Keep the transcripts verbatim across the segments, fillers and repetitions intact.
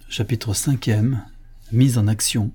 Chapitre cinquième. Mise en action.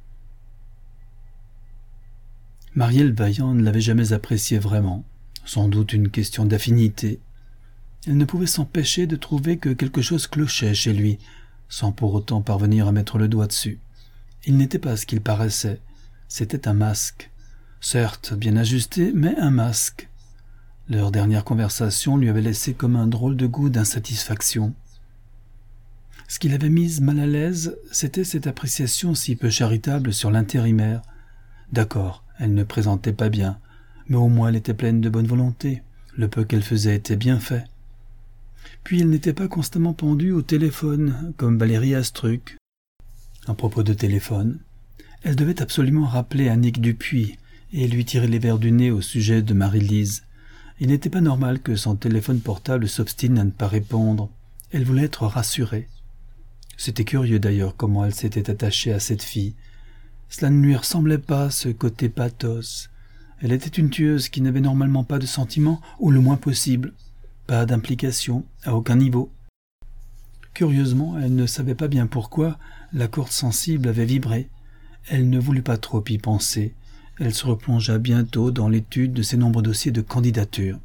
Marielle Vaillant ne l'avait jamais apprécié vraiment, sans doute une question d'affinité. Elle ne pouvait s'empêcher de trouver que quelque chose clochait chez lui, sans pour autant parvenir à mettre le doigt dessus. Il n'était pas ce qu'il paraissait, c'était un masque. Certes, bien ajusté, mais un masque. Leur dernière conversation lui avait laissé comme un drôle de goût d'insatisfaction. Ce qui l'avait mise mal à l'aise, c'était cette appréciation si peu charitable sur l'intérimaire. D'accord, elle ne présentait pas bien, mais au moins elle était pleine de bonne volonté. Le peu qu'elle faisait était bien fait. Puis elle n'était pas constamment pendue au téléphone, comme Valérie Astruc. À propos de téléphone, elle devait absolument rappeler Annick Dupuis et lui tirer les vers du nez au sujet de Marie-Lise. Il n'était pas normal que son téléphone portable s'obstine à ne pas répondre. Elle voulait être rassurée. C'était curieux d'ailleurs comment elle s'était attachée à cette fille. Cela ne lui ressemblait pas, ce côté pathos. Elle était une tueuse qui n'avait normalement pas de sentiments, ou le moins possible. Pas d'implication, à aucun niveau. Curieusement, elle ne savait pas bien pourquoi, la corde sensible avait vibré. Elle ne voulut pas trop y penser. Elle se replongea bientôt dans l'étude de ses nombreux dossiers de candidature.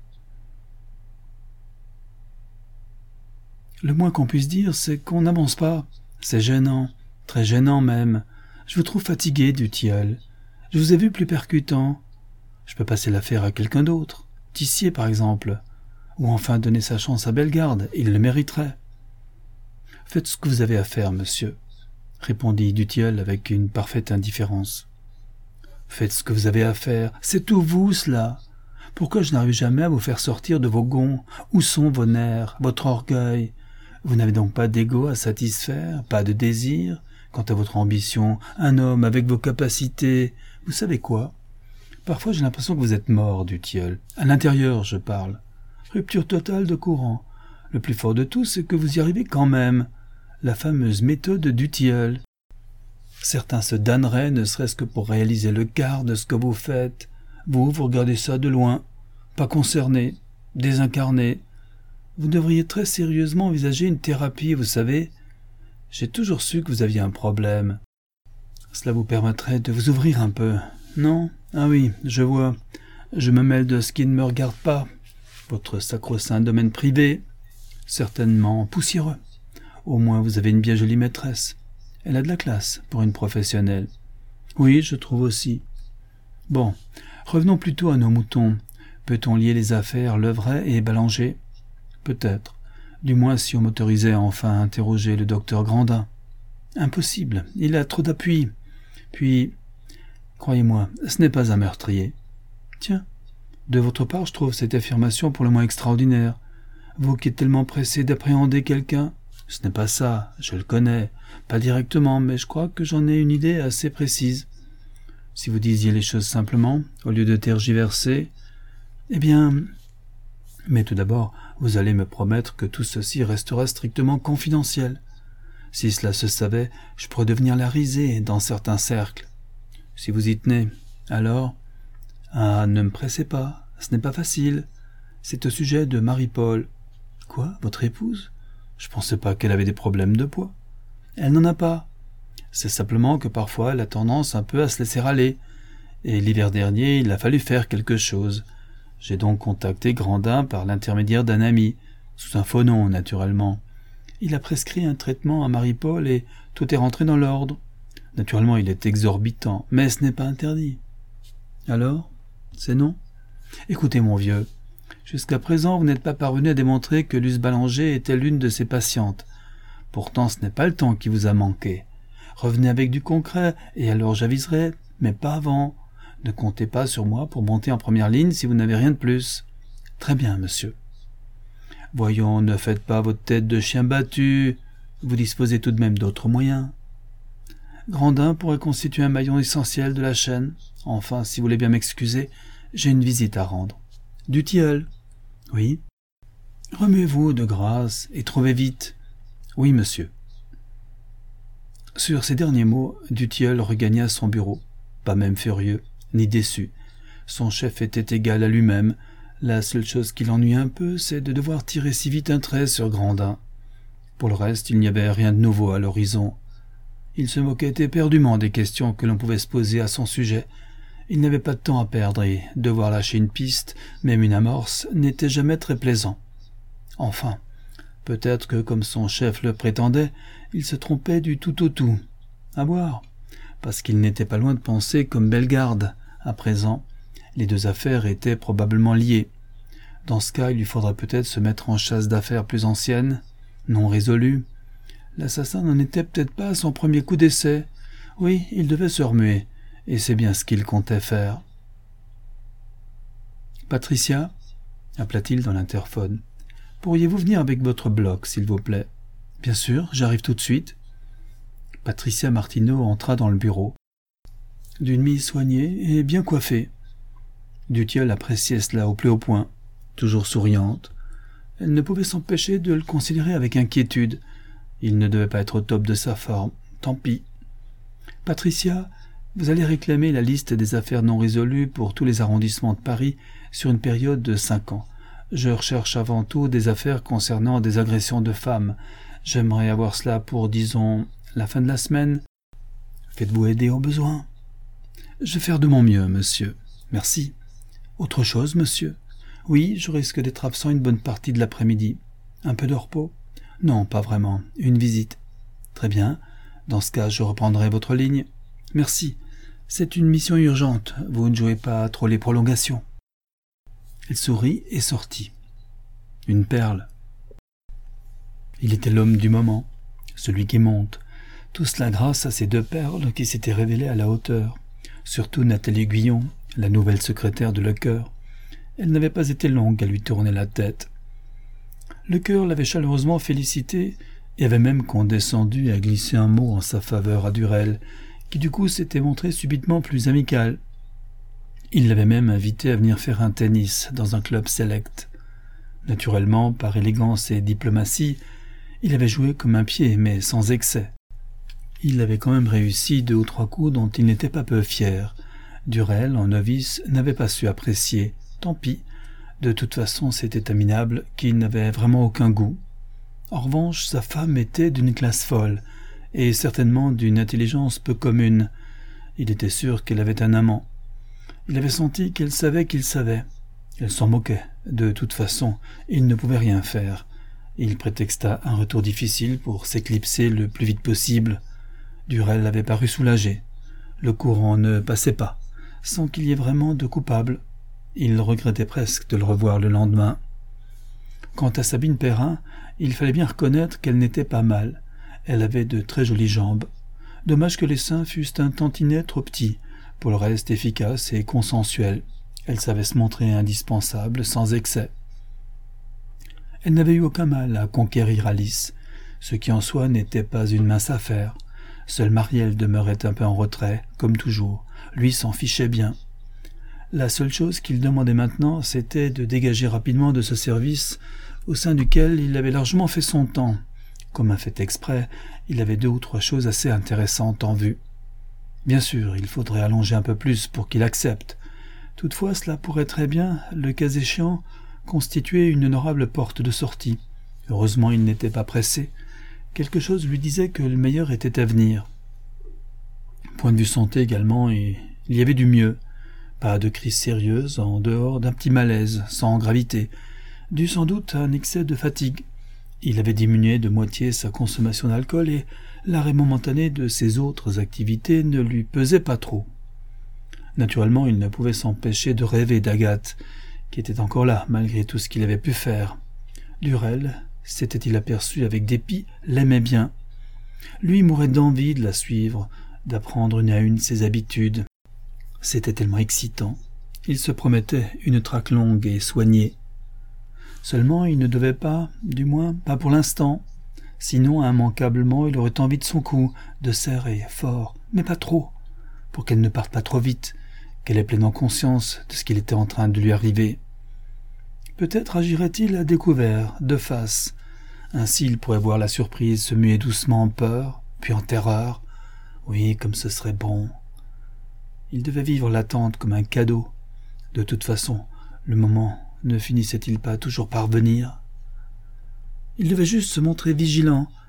Le moins qu'on puisse dire, c'est qu'on n'avance pas. C'est gênant, très gênant même. Je vous trouve fatigué du tilleul. Je vous ai vu plus percutant. Je peux passer l'affaire à quelqu'un d'autre. Tissier, par exemple. Ou enfin donner sa chance à Bellegarde, il le mériterait. Faites ce que vous avez à faire, monsieur, répondit Dutilleul avec une parfaite indifférence. Faites ce que vous avez à faire, c'est tout vous, cela. Pourquoi je n'arrive jamais à vous faire sortir de vos gonds? Où sont vos nerfs, votre orgueil? Vous n'avez donc pas d'ego à satisfaire, pas de désir? Quant à votre ambition, un homme avec vos capacités, vous savez quoi? Parfois j'ai l'impression que vous êtes mort, Dutilleul. À l'intérieur, je parle. Rupture totale de courant. Le plus fort de tout, c'est que vous y arrivez quand même. La fameuse méthode Dutilleul. Certains se damneraient, ne serait-ce que pour réaliser le quart de ce que vous faites. Vous, vous regardez ça de loin, pas concerné, désincarné. Vous devriez très sérieusement envisager une thérapie, vous savez. J'ai toujours su que vous aviez un problème. Cela vous permettrait de vous ouvrir un peu. Non? Ah oui, je vois. Je me mêle de ce qui ne me regarde pas. Votre sacro-saint domaine privé, certainement poussiéreux. Au moins vous avez une bien jolie maîtresse. Elle a de la classe pour une professionnelle. Oui, je trouve aussi. Bon, revenons plutôt à nos moutons. Peut-on lier les affaires Levrey et Ballanger? Peut-être. Du moins si on m'autorisait à enfin interroger le docteur Grandin. Impossible, il a trop d'appui. Puis, croyez-moi, ce n'est pas un meurtrier. Tiens, de votre part, je trouve cette affirmation pour le moins extraordinaire. Vous qui êtes tellement pressé d'appréhender quelqu'un, ce n'est pas ça, je le connais, pas directement, mais je crois que j'en ai une idée assez précise. Si vous disiez les choses simplement, au lieu de tergiverser, eh bien... Mais tout d'abord, vous allez me promettre que tout ceci restera strictement confidentiel. Si cela se savait, je pourrais devenir la risée dans certains cercles. Si vous y tenez, alors... Ah, ne me pressez pas, ce n'est pas facile. C'est au sujet de Marie-Paul. Quoi, votre épouse? Je pensais pas qu'elle avait des problèmes de poids. Elle n'en a pas. C'est simplement que parfois elle a tendance un peu à se laisser aller. Et l'hiver dernier, il a fallu faire quelque chose. J'ai donc contacté Grandin par l'intermédiaire d'un ami, sous un faux nom, naturellement. Il a prescrit un traitement à Marie-Paul et tout est rentré dans l'ordre. Naturellement, il est exorbitant, mais ce n'est pas interdit. Alors, c'est non? Écoutez, mon vieux, jusqu'à présent, vous n'êtes pas parvenu à démontrer que Luce Ballanger était l'une de ses patientes. Pourtant, ce n'est pas le temps qui vous a manqué. Revenez avec du concret, et alors j'aviserai, mais pas avant. Ne comptez pas sur moi pour monter en première ligne si vous n'avez rien de plus. Très bien, monsieur. Voyons, ne faites pas votre tête de chien battu. Vous disposez tout de même d'autres moyens. Grandin pourrait constituer un maillon essentiel de la chaîne. Enfin, si vous voulez bien m'excuser, j'ai une visite à rendre. Dutilleul. Oui. Remuez-vous de grâce et trouvez vite. Oui, monsieur. Sur ces derniers mots, Dutilleul regagna son bureau, pas même furieux, ni déçu. Son chef était égal à lui-même. La seule chose qui l'ennuie un peu, c'est de devoir tirer si vite un trait sur Grandin. Pour le reste, il n'y avait rien de nouveau à l'horizon. Il se moquait éperdument des questions que l'on pouvait se poser à son sujet. Il n'avait pas de temps à perdre et devoir lâcher une piste, même une amorce, n'était jamais très plaisant. Enfin, peut-être que, comme son chef le prétendait, il se trompait du tout au tout. À voir, parce qu'il n'était pas loin de penser comme Bellegarde. À présent, les deux affaires étaient probablement liées. Dans ce cas, il lui faudrait peut-être se mettre en chasse d'affaires plus anciennes, non résolues. L'assassin n'en était peut-être pas à son premier coup d'essai. Oui, il devait se remuer, et c'est bien ce qu'il comptait faire. « Patricia » appela-t-il dans l'interphone. « Pourriez-vous venir avec votre bloc, s'il vous plaît ?»« Bien sûr, j'arrive tout de suite. » Patricia Martineau entra dans le bureau. D'une mise soignée et bien coiffée. Dutilleul appréciait cela au plus haut point. Toujours souriante. Elle ne pouvait s'empêcher de le considérer avec inquiétude. Il ne devait pas être au top de sa forme. Tant pis. « Patricia, vous allez réclamer la liste des affaires non résolues pour tous les arrondissements de Paris sur une période de cinq ans. Je recherche avant tout des affaires concernant des agressions de femmes. J'aimerais avoir cela pour, disons, la fin de la semaine. Faites-vous aider au besoin. »« Je vais faire de mon mieux, monsieur. Merci. Autre chose, monsieur ? Oui, je risque d'être absent une bonne partie de l'après-midi. Un peu de repos ? Non, pas vraiment. Une visite. Très bien. Dans ce cas, je reprendrai votre ligne. Merci. C'est une mission urgente. Vous ne jouez pas trop les prolongations. » Elle sourit et sortit. Une perle. Il était l'homme du moment, celui qui monte. Tout cela grâce à ces deux perles qui s'étaient révélées à la hauteur. Surtout Nathalie Guyon, la nouvelle secrétaire de Lecœur. Elle n'avait pas été longue à lui tourner la tête. Lecœur l'avait chaleureusement félicité et avait même condescendu à glisser un mot en sa faveur à Durel, qui du coup s'était montré subitement plus amical. Il l'avait même invité à venir faire un tennis dans un club select. Naturellement, par élégance et diplomatie, il avait joué comme un pied, mais sans excès. Il avait quand même réussi deux ou trois coups dont il n'était pas peu fier. Durel, en novice, n'avait pas su apprécier. Tant pis. De toute façon, c'était un minable qui n'avait vraiment aucun goût. En revanche, sa femme était d'une classe folle, et certainement d'une intelligence peu commune. Il était sûr qu'elle avait un amant. Il avait senti qu'elle savait qu'il savait. Elle s'en moquait. De toute façon, il ne pouvait rien faire. Il prétexta un retour difficile pour s'éclipser le plus vite possible. Durel avait paru soulagé. Le courant ne passait pas, sans qu'il y ait vraiment de coupable. Il regrettait presque de le revoir le lendemain. Quant à Sabine Perrin, il fallait bien reconnaître qu'elle n'était pas mal. Elle avait de très jolies jambes. Dommage que les seins fussent un tantinet trop petits. Pour le reste, efficace et consensuelle. Elle savait se montrer indispensable, sans excès. Elle n'avait eu aucun mal à conquérir Alice, ce qui en soi n'était pas une mince affaire. Seul Marielle demeurait un peu en retrait, comme toujours. Lui s'en fichait bien. La seule chose qu'il demandait maintenant, c'était de dégager rapidement de ce service au sein duquel il avait largement fait son temps. Comme un fait exprès, il avait deux ou trois choses assez intéressantes en vue. Bien sûr, il faudrait allonger un peu plus pour qu'il accepte. Toutefois, cela pourrait très bien, le cas échéant, constituer une honorable porte de sortie. Heureusement, il n'était pas pressé. Quelque chose lui disait que le meilleur était à venir. Point de vue santé également, et il y avait du mieux. Pas de crise sérieuse, en dehors d'un petit malaise, sans gravité, dû sans doute à un excès de fatigue. Il avait diminué de moitié sa consommation d'alcool et l'arrêt momentané de ses autres activités ne lui pesait pas trop. Naturellement, il ne pouvait s'empêcher de rêver d'Agathe, qui était encore là, malgré tout ce qu'il avait pu faire. Durel, s'était-il aperçu avec dépit, l'aimait bien. Lui mourait d'envie de la suivre, d'apprendre une à une ses habitudes. C'était tellement excitant. Il se promettait une traque longue et soignée. Seulement, il ne devait pas, du moins pas pour l'instant. Sinon, immanquablement, il aurait envie de son cou, de serrer fort, mais pas trop, pour qu'elle ne parte pas trop vite, qu'elle ait pleinement conscience de ce qu'il était en train de lui arriver. Peut-être agirait-il à découvert, de face. Ainsi, il pourrait voir la surprise se muer doucement en peur, puis en terreur. Oui, comme ce serait bon. Il devait vivre l'attente comme un cadeau. De toute façon, le moment ne finissait-il pas toujours par venir ? Il devait juste se montrer vigilant,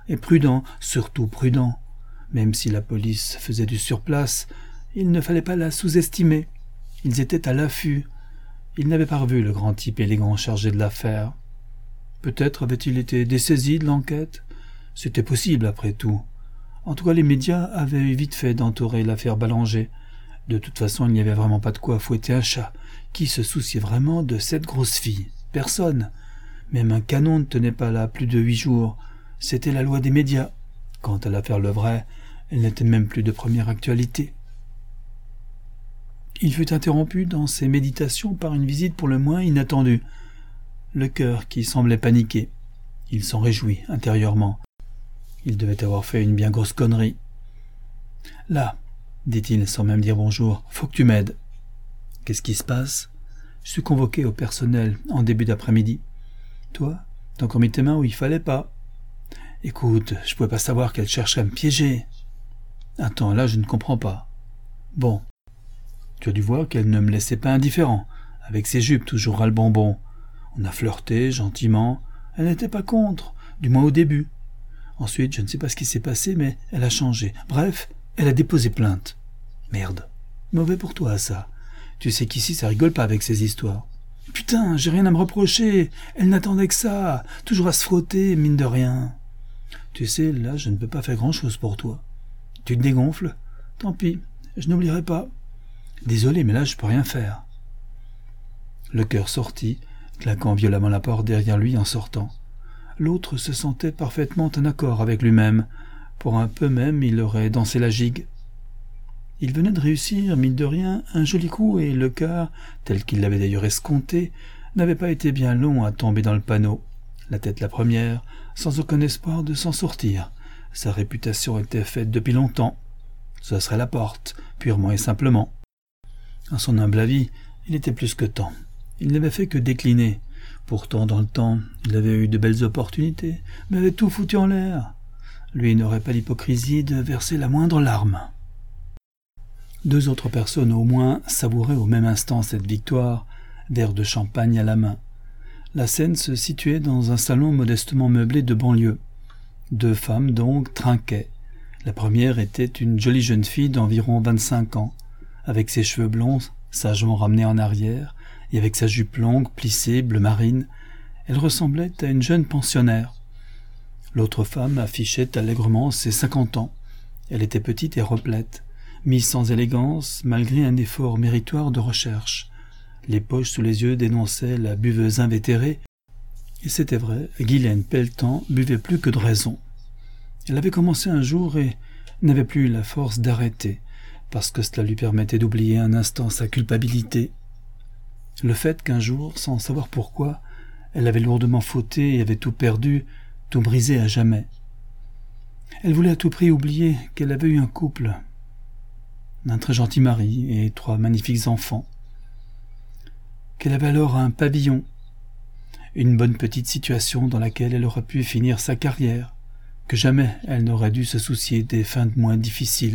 et prudent, surtout prudent. Même si la police faisait du surplace, il ne fallait pas la sous-estimer. Ils étaient à l'affût. Ils n'avaient pas revu le grand type élégant chargé de l'affaire. Peut-être avait-il été dessaisi de l'enquête. C'était possible, après tout. En tout cas, les médias avaient eu vite fait d'entourer l'affaire Ballanger. De toute façon, il n'y avait vraiment pas de quoi fouetter un chat. Qui se souciait vraiment de cette grosse fille? Personne. Même un canon ne tenait pas là plus de huit jours. C'était la loi des médias. Quant à l'affaire Levray, elle n'était même plus de première actualité. Il fut interrompu dans ses méditations par une visite pour le moins inattendue. Le cœur qui semblait paniquer. Il s'en réjouit intérieurement. Il devait avoir fait une bien grosse connerie. « Là, dit-il sans même dire bonjour, faut que tu m'aides. »« Qu'est-ce qui se passe ? Je suis convoqué au personnel en début d'après-midi. Toi, t'as encore mis tes mains où il fallait pas. Écoute, je pouvais pas savoir qu'elle chercherait à me piéger. Attends, là je ne comprends pas. Bon, tu as dû voir qu'elle ne me laissait pas indifférent, avec ses jupes toujours ras le bonbon. On a flirté gentiment, elle n'était pas contre, du moins au début. Ensuite, je ne sais pas ce qui s'est passé, mais elle a changé. Bref, elle a déposé plainte. Merde, mauvais pour toi ça. Tu sais qu'ici ça rigole pas avec ces histoires. Putain, j'ai rien à me reprocher, elle n'attendait que ça, toujours à se frotter, mine de rien. Tu sais, là je ne peux pas faire grand-chose pour toi. Tu te dégonfles? Tant pis, je n'oublierai pas. Désolé, mais là je peux rien faire. Le cœur sortit, claquant violemment la porte derrière lui en sortant. L'autre se sentait parfaitement en accord avec lui-même. Pour un peu même, il aurait dansé la gigue. Il venait de réussir, mine de rien, un joli coup, et le cœur, tel qu'il l'avait d'ailleurs escompté, n'avait pas été bien long à tomber dans le panneau. La tête la première, sans aucun espoir de s'en sortir. Sa réputation était faite depuis longtemps. Ce serait la porte, purement et simplement. À son humble avis, il était plus que temps. Il n'avait fait que décliner. Pourtant, dans le temps, il avait eu de belles opportunités, mais avait tout foutu en l'air. Lui n'aurait pas l'hypocrisie de verser la moindre larme. Deux autres personnes au moins savouraient au même instant cette victoire, verre de champagne à la main. La scène se situait dans un salon modestement meublé de banlieue. Deux femmes donc trinquaient. La première était une jolie jeune fille d'environ vingt-cinq ans, avec ses cheveux blonds sagement ramenés en arrière, et avec sa jupe longue, plissée, bleu marine, elle ressemblait à une jeune pensionnaire. L'autre femme affichait allègrement ses cinquante ans. Elle était petite et replète, mise sans élégance, malgré un effort méritoire de recherche. Les poches sous les yeux dénonçaient la buveuse invétérée, et c'était vrai, Guylaine Pelletan buvait plus que de raison. Elle avait commencé un jour et n'avait plus la force d'arrêter, parce que cela lui permettait d'oublier un instant sa culpabilité. Le fait qu'un jour, sans savoir pourquoi, elle avait lourdement fauté et avait tout perdu, tout brisé à jamais. Elle voulait à tout prix oublier qu'elle avait eu un couple, un très gentil mari et trois magnifiques enfants, qu'elle avait alors un pavillon, une bonne petite situation dans laquelle elle aurait pu finir sa carrière, que jamais elle n'aurait dû se soucier des fins de mois difficiles.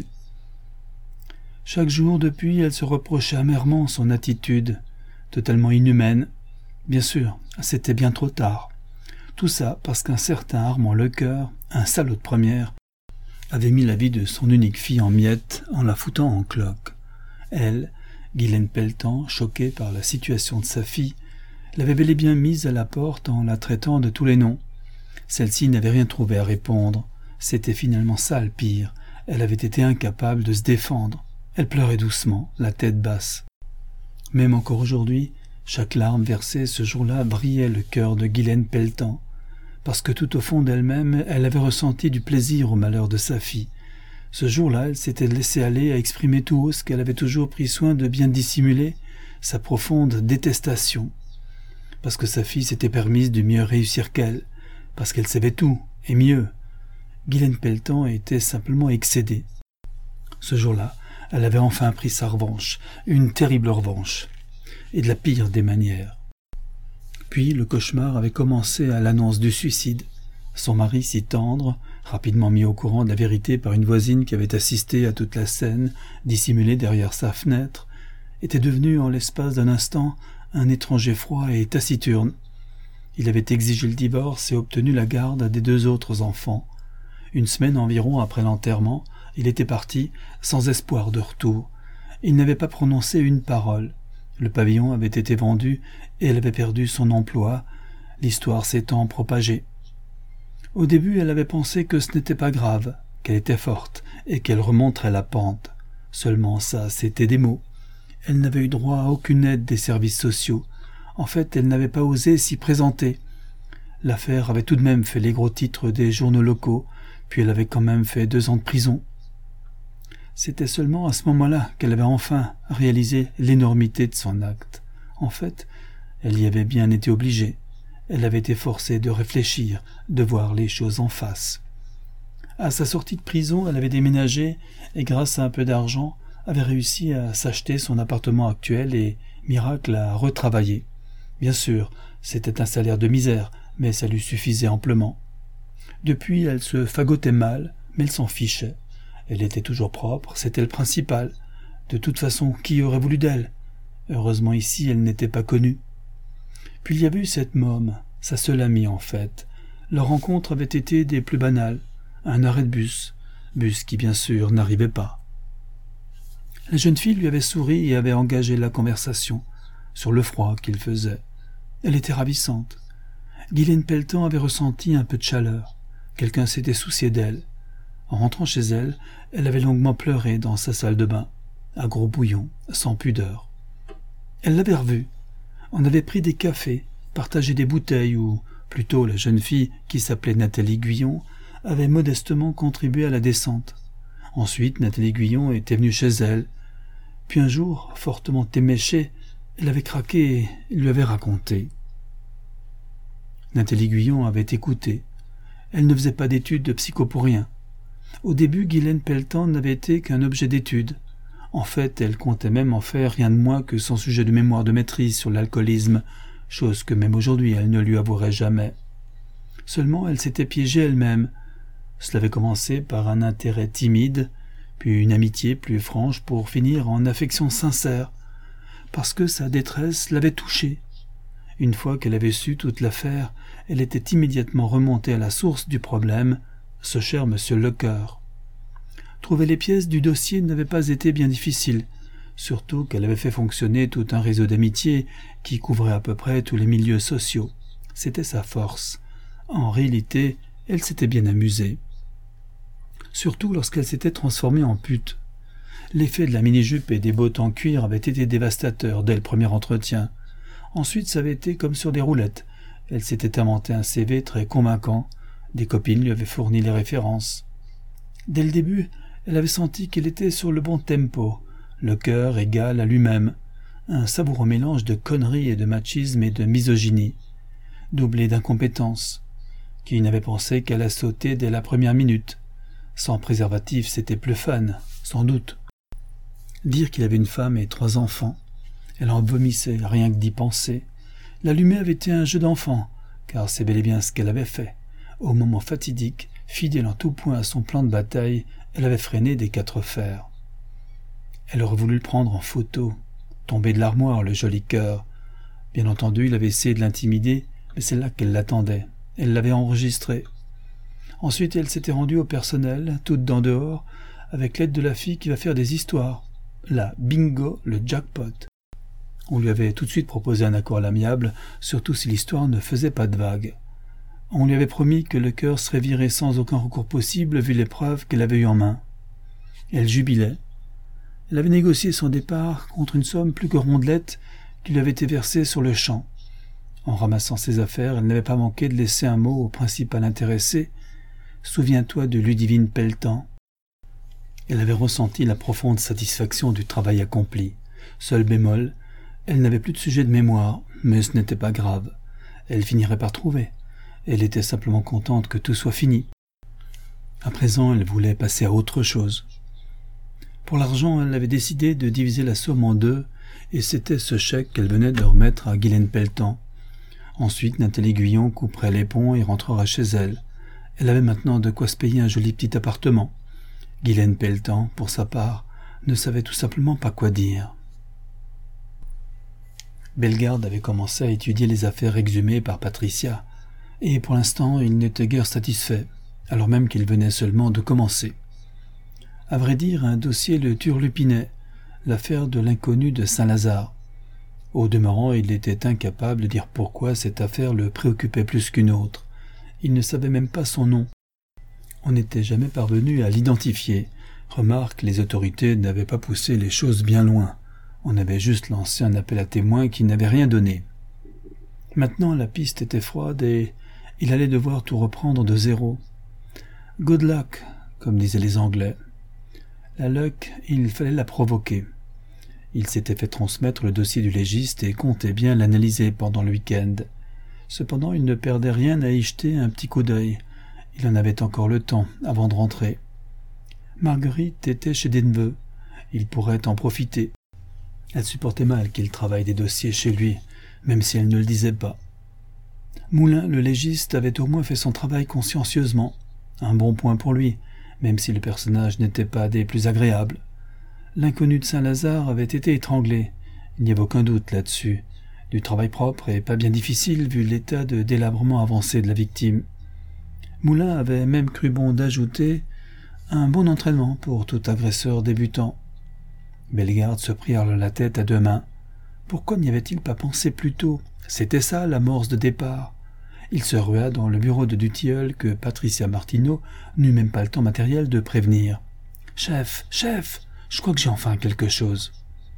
Chaque jour depuis, elle se reprochait amèrement son attitude, totalement inhumaine. Bien sûr, c'était bien trop tard. Tout ça parce qu'un certain Armand Lecœur, un salaud de première, avait mis la vie de son unique fille en miettes en la foutant en cloque. Elle, Guylaine Pelletan, choquée par la situation de sa fille, l'avait bel et bien mise à la porte en la traitant de tous les noms. Celle-ci n'avait rien trouvé à répondre. C'était finalement ça le pire. Elle avait été incapable de se défendre. Elle pleurait doucement, la tête basse. Même encore aujourd'hui, chaque larme versée ce jour-là brillait le cœur de Guylaine Pelletan, parce que tout au fond d'elle-même, elle avait ressenti du plaisir au malheur de sa fille. Ce jour-là, elle s'était laissée aller à exprimer tout haut ce qu'elle avait toujours pris soin de bien dissimuler, sa profonde détestation. Parce que sa fille s'était permise de mieux réussir qu'elle, parce qu'elle savait tout, et mieux. Guylaine Pelletan était simplement excédée. Ce jour-là, elle avait enfin pris sa revanche, une terrible revanche, et de la pire des manières. Puis le cauchemar avait commencé à l'annonce du suicide. Son mari, si tendre, rapidement mis au courant de la vérité par une voisine qui avait assisté à toute la scène, dissimulée derrière sa fenêtre, était devenu en l'espace d'un instant un étranger froid et taciturne. Il avait exigé le divorce et obtenu la garde des deux autres enfants. Une semaine environ après l'enterrement, il était parti, sans espoir de retour. Il n'avait pas prononcé une parole. Le pavillon avait été vendu et elle avait perdu son emploi, l'histoire s'étant propagée. Au début, elle avait pensé que ce n'était pas grave, qu'elle était forte et qu'elle remonterait la pente. Seulement ça, c'était des mots. Elle n'avait eu droit à aucune aide des services sociaux. En fait, elle n'avait pas osé s'y présenter. L'affaire avait tout de même fait les gros titres des journaux locaux, puis elle avait quand même fait deux ans de prison. C'était seulement à ce moment-là qu'elle avait enfin réalisé l'énormité de son acte. En fait, elle y avait bien été obligée. Elle avait été forcée de réfléchir, de voir les choses en face. À sa sortie de prison, elle avait déménagé et grâce à un peu d'argent, avait réussi à s'acheter son appartement actuel et, miracle, à retravailler. Bien sûr, c'était un salaire de misère, mais ça lui suffisait amplement. Depuis, elle se fagotait mal, mais elle s'en fichait. Elle était toujours propre, c'était le principal. De toute façon, qui aurait voulu d'elle? Heureusement ici, elle n'était pas connue. Puis il y avait eu cette môme, sa seule amie en fait. Leur rencontre avait été des plus banales. Un arrêt de bus, bus qui bien sûr n'arrivait pas. La jeune fille lui avait souri et avait engagé la conversation, sur le froid qu'il faisait. Elle était ravissante. Ghislaine Pelletan avait ressenti un peu de chaleur. Quelqu'un s'était soucié d'elle. En rentrant chez elle, elle avait longuement pleuré dans sa salle de bain, à gros bouillon, sans pudeur. Elle l'avait revu. On avait pris des cafés, partagé des bouteilles ou, plutôt la jeune fille, qui s'appelait Nathalie Guyon, avait modestement contribué à la descente. Ensuite, Nathalie Guyon était venue chez elle. Puis un jour, fortement éméchée, elle avait craqué et lui avait raconté. Nathalie Guyon avait écouté. Elle ne faisait pas d'études de psycho pour rien. Au début, Ghislaine Pelletan n'avait été qu'un objet d'étude. En fait, elle comptait même en faire rien de moins que son sujet de mémoire de maîtrise sur l'alcoolisme, chose que même aujourd'hui elle ne lui avouerait jamais. Seulement, elle s'était piégée elle-même. Cela avait commencé par un intérêt timide, puis une amitié plus franche pour finir en affection sincère, parce que sa détresse l'avait touchée. Une fois qu'elle avait su toute l'affaire, elle était immédiatement remontée à la source du problème, ce cher monsieur Lecoeur. Trouver les pièces du dossier n'avait pas été bien difficile, surtout qu'elle avait fait fonctionner tout un réseau d'amitié qui couvrait à peu près tous les milieux sociaux. C'était sa force. En réalité, elle s'était bien amusée. Surtout lorsqu'elle s'était transformée en pute. L'effet de la mini-jupe et des bottes en cuir avait été dévastateur dès le premier entretien. Ensuite, ça avait été comme sur des roulettes. Elle s'était inventé un C V très convaincant. Des copines lui avaient fourni les références. Dès le début, elle avait senti qu'elle était sur le bon tempo, le cœur égal à lui-même, un savoureux mélange de conneries et de machisme et de misogynie, doublé d'incompétence. Qui n'avait pensé qu'elle a sauté dès la première minute? Sans préservatif, c'était plus fun, sans doute. Dire qu'il avait une femme et trois enfants, elle en vomissait rien que d'y penser. L'allumer avait été un jeu d'enfant, car c'est bel et bien ce qu'elle avait fait. Au moment fatidique, fidèle en tout point à son plan de bataille, elle avait freiné des quatre fers. Elle aurait voulu le prendre en photo, tomber de l'armoire, le joli cœur. Bien entendu, il avait essayé de l'intimider, mais c'est là qu'elle l'attendait. Elle l'avait enregistré. Ensuite, elle s'était rendue au personnel, toute d'en dehors, avec l'aide de la fille qui va faire des histoires. Là, bingo, le jackpot. On lui avait tout de suite proposé un accord à l'amiable, surtout si l'histoire ne faisait pas de vagues. On lui avait promis que le cœur serait viré sans aucun recours possible vu les preuves qu'elle avait eues en main. Elle jubilait. Elle avait négocié son départ contre une somme plus que rondelette qui lui avait été versée sur le champ. En ramassant ses affaires, elle n'avait pas manqué de laisser un mot au principal intéressé. « Souviens-toi de Ludivine Pelletan ». Elle avait ressenti la profonde satisfaction du travail accompli. Seul bémol, elle n'avait plus de sujet de mémoire, mais ce n'était pas grave. Elle finirait par trouver. Elle était simplement contente que tout soit fini. À présent, elle voulait passer à autre chose. Pour l'argent, elle avait décidé de diviser la somme en deux, et c'était ce chèque qu'elle venait de remettre à Ghislaine Pelletan. Ensuite, Nathalie Guyon couperait les ponts et rentrera chez elle. Elle avait maintenant de quoi se payer un joli petit appartement. Ghislaine Pelletan, pour sa part, ne savait tout simplement pas quoi dire. Bellegarde avait commencé à étudier les affaires exhumées par Patricia, et pour l'instant il n'était guère satisfait. alors même qu'il venait seulement de commencer. À vrai dire, un dossier le turlupinait, l'affaire de l'inconnu de Saint-Lazare. Au demeurant, il était incapable de dire pourquoi cette affaire le préoccupait plus qu'une autre. Il ne savait même pas son nom. On n'était jamais parvenu à l'identifier. Remarque, les autorités n'avaient pas poussé les choses bien loin. On avait juste lancé un appel à témoins qui n'avait rien donné. Maintenant, la piste était froide et il allait devoir tout reprendre de zéro. « Good luck », comme disaient les Anglais. La luck, il fallait la provoquer. Il s'était fait transmettre le dossier du légiste et comptait bien l'analyser pendant le week-end. Cependant, il ne perdait rien à y jeter un petit coup d'œil. Il en avait encore le temps avant de rentrer. Marguerite était chez des neveux. Il pourrait en profiter. Elle supportait mal qu'il travaille des dossiers chez lui, même si elle ne le disait pas. Moulin, le légiste, avait au moins fait son travail consciencieusement. Un bon point pour lui, même si le personnage n'était pas des plus agréables. L'inconnu de Saint-Lazare avait été étranglé. Il n'y avait aucun doute là-dessus. Du travail propre et pas bien difficile vu l'état de délabrement avancé de la victime. Moulin avait même cru bon d'ajouter un bon entraînement pour tout agresseur débutant. Bellegarde se prirent la tête à deux mains. Pourquoi n'y avait-il pas pensé plus tôt? C'était ça l'amorce de départ. Il se rua dans le bureau de Dutilleul que Patricia Martineau n'eut même pas le temps matériel de prévenir. « Chef, chef, je crois que j'ai enfin quelque chose. »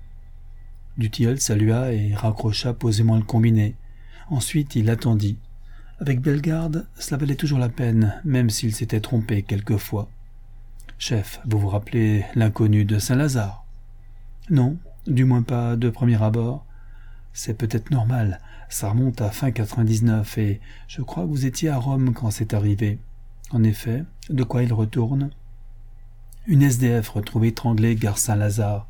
Dutilleul salua et raccrocha posément le combiné. Ensuite, il attendit. Avec Bellegarde, cela valait toujours la peine, même s'il s'était trompé quelquefois. « Chef, vous vous rappelez l'inconnu de Saint-Lazare ?»« Non, du moins pas de premier abord. C'est peut-être normal, ça remonte à fin quatre-vingt-dix-neuf et je crois que vous étiez à Rome quand c'est arrivé. En effet, de quoi il retourne ? Une S D F retrouvée étranglée gare Saint-Lazare,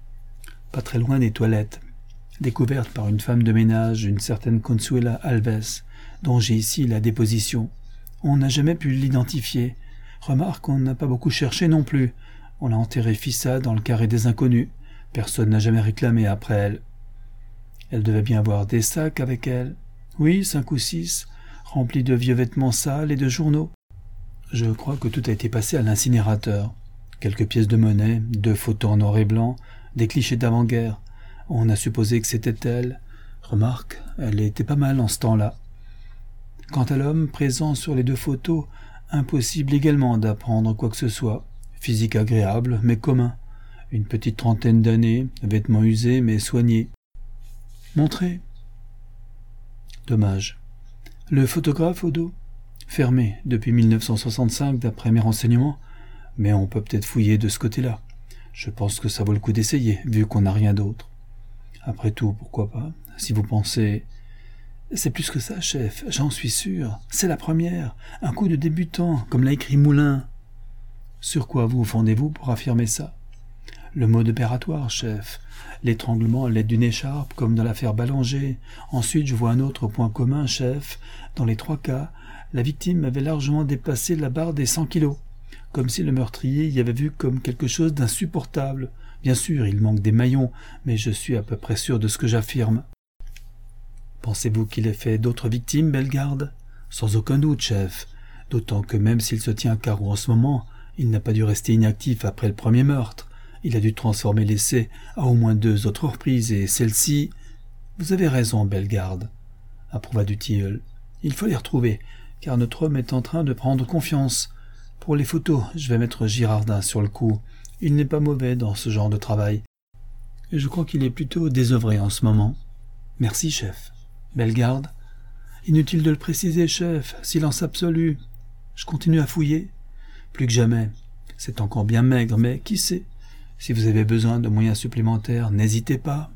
pas très loin des toilettes, découverte par une femme de ménage, une certaine Consuela Alves, dont j'ai ici la déposition. On n'a jamais pu l'identifier. Remarque, on n'a pas beaucoup cherché non plus. On l'a enterrée fissa dans le carré des inconnus. Personne n'a jamais réclamé après elle. Elle devait bien avoir des sacs avec elle. Oui, cinq ou six, remplis de vieux vêtements sales et de journaux. Je crois que tout a été passé à l'incinérateur. Quelques pièces de monnaie, deux photos en noir et blanc, des clichés d'avant-guerre. On a supposé que c'était elle. Remarque, elle était pas mal en ce temps-là. Quant à l'homme présent sur les deux photos, impossible également d'apprendre quoi que ce soit. Physique agréable, mais commun. Une petite trentaine d'années, vêtements usés mais soignés. Montrez. Dommage. Le photographe au dos? Fermé depuis mille neuf cent soixante-cinq d'après mes renseignements, mais on peut peut-être fouiller de ce côté-là. Je pense que ça vaut le coup d'essayer, vu qu'on n'a rien d'autre. Après tout, pourquoi pas, si vous pensez... C'est plus que ça, chef, j'en suis sûr. C'est la première, un coup de débutant, comme l'a écrit Moulin. Sur quoi vous fondez-vous pour affirmer ça? Le mode opératoire, chef. L'étranglement à l'aide d'une écharpe, comme dans l'affaire Ballanger. Ensuite, je vois un autre point commun, chef. Dans les trois cas, la victime avait largement dépassé la barre des cent kilos. Comme si le meurtrier y avait vu comme quelque chose d'insupportable. Bien sûr, il manque des maillons, mais je suis à peu près sûr de ce que j'affirme. Pensez-vous qu'il ait fait d'autres victimes, Bellegarde? Sans aucun doute, chef. D'autant que même s'il se tient à carreau en ce moment, il n'a pas dû rester inactif après le premier meurtre. Il a dû transformer l'essai à au moins deux autres reprises, et celle-ci... Vous avez raison, Bellegarde, approuva Dutilleul. Il faut les retrouver, car notre homme est en train de prendre confiance. Pour les photos, je vais mettre Girardin sur le coup. Il n'est pas mauvais dans ce genre de travail. Et je crois qu'il est plutôt désœuvré en ce moment. Merci, chef. Bellegarde. Inutile de le préciser, chef. Silence absolu. Je continue à fouiller. Plus que jamais. C'est encore bien maigre, mais qui sait? Si vous avez besoin de moyens supplémentaires, n'hésitez pas.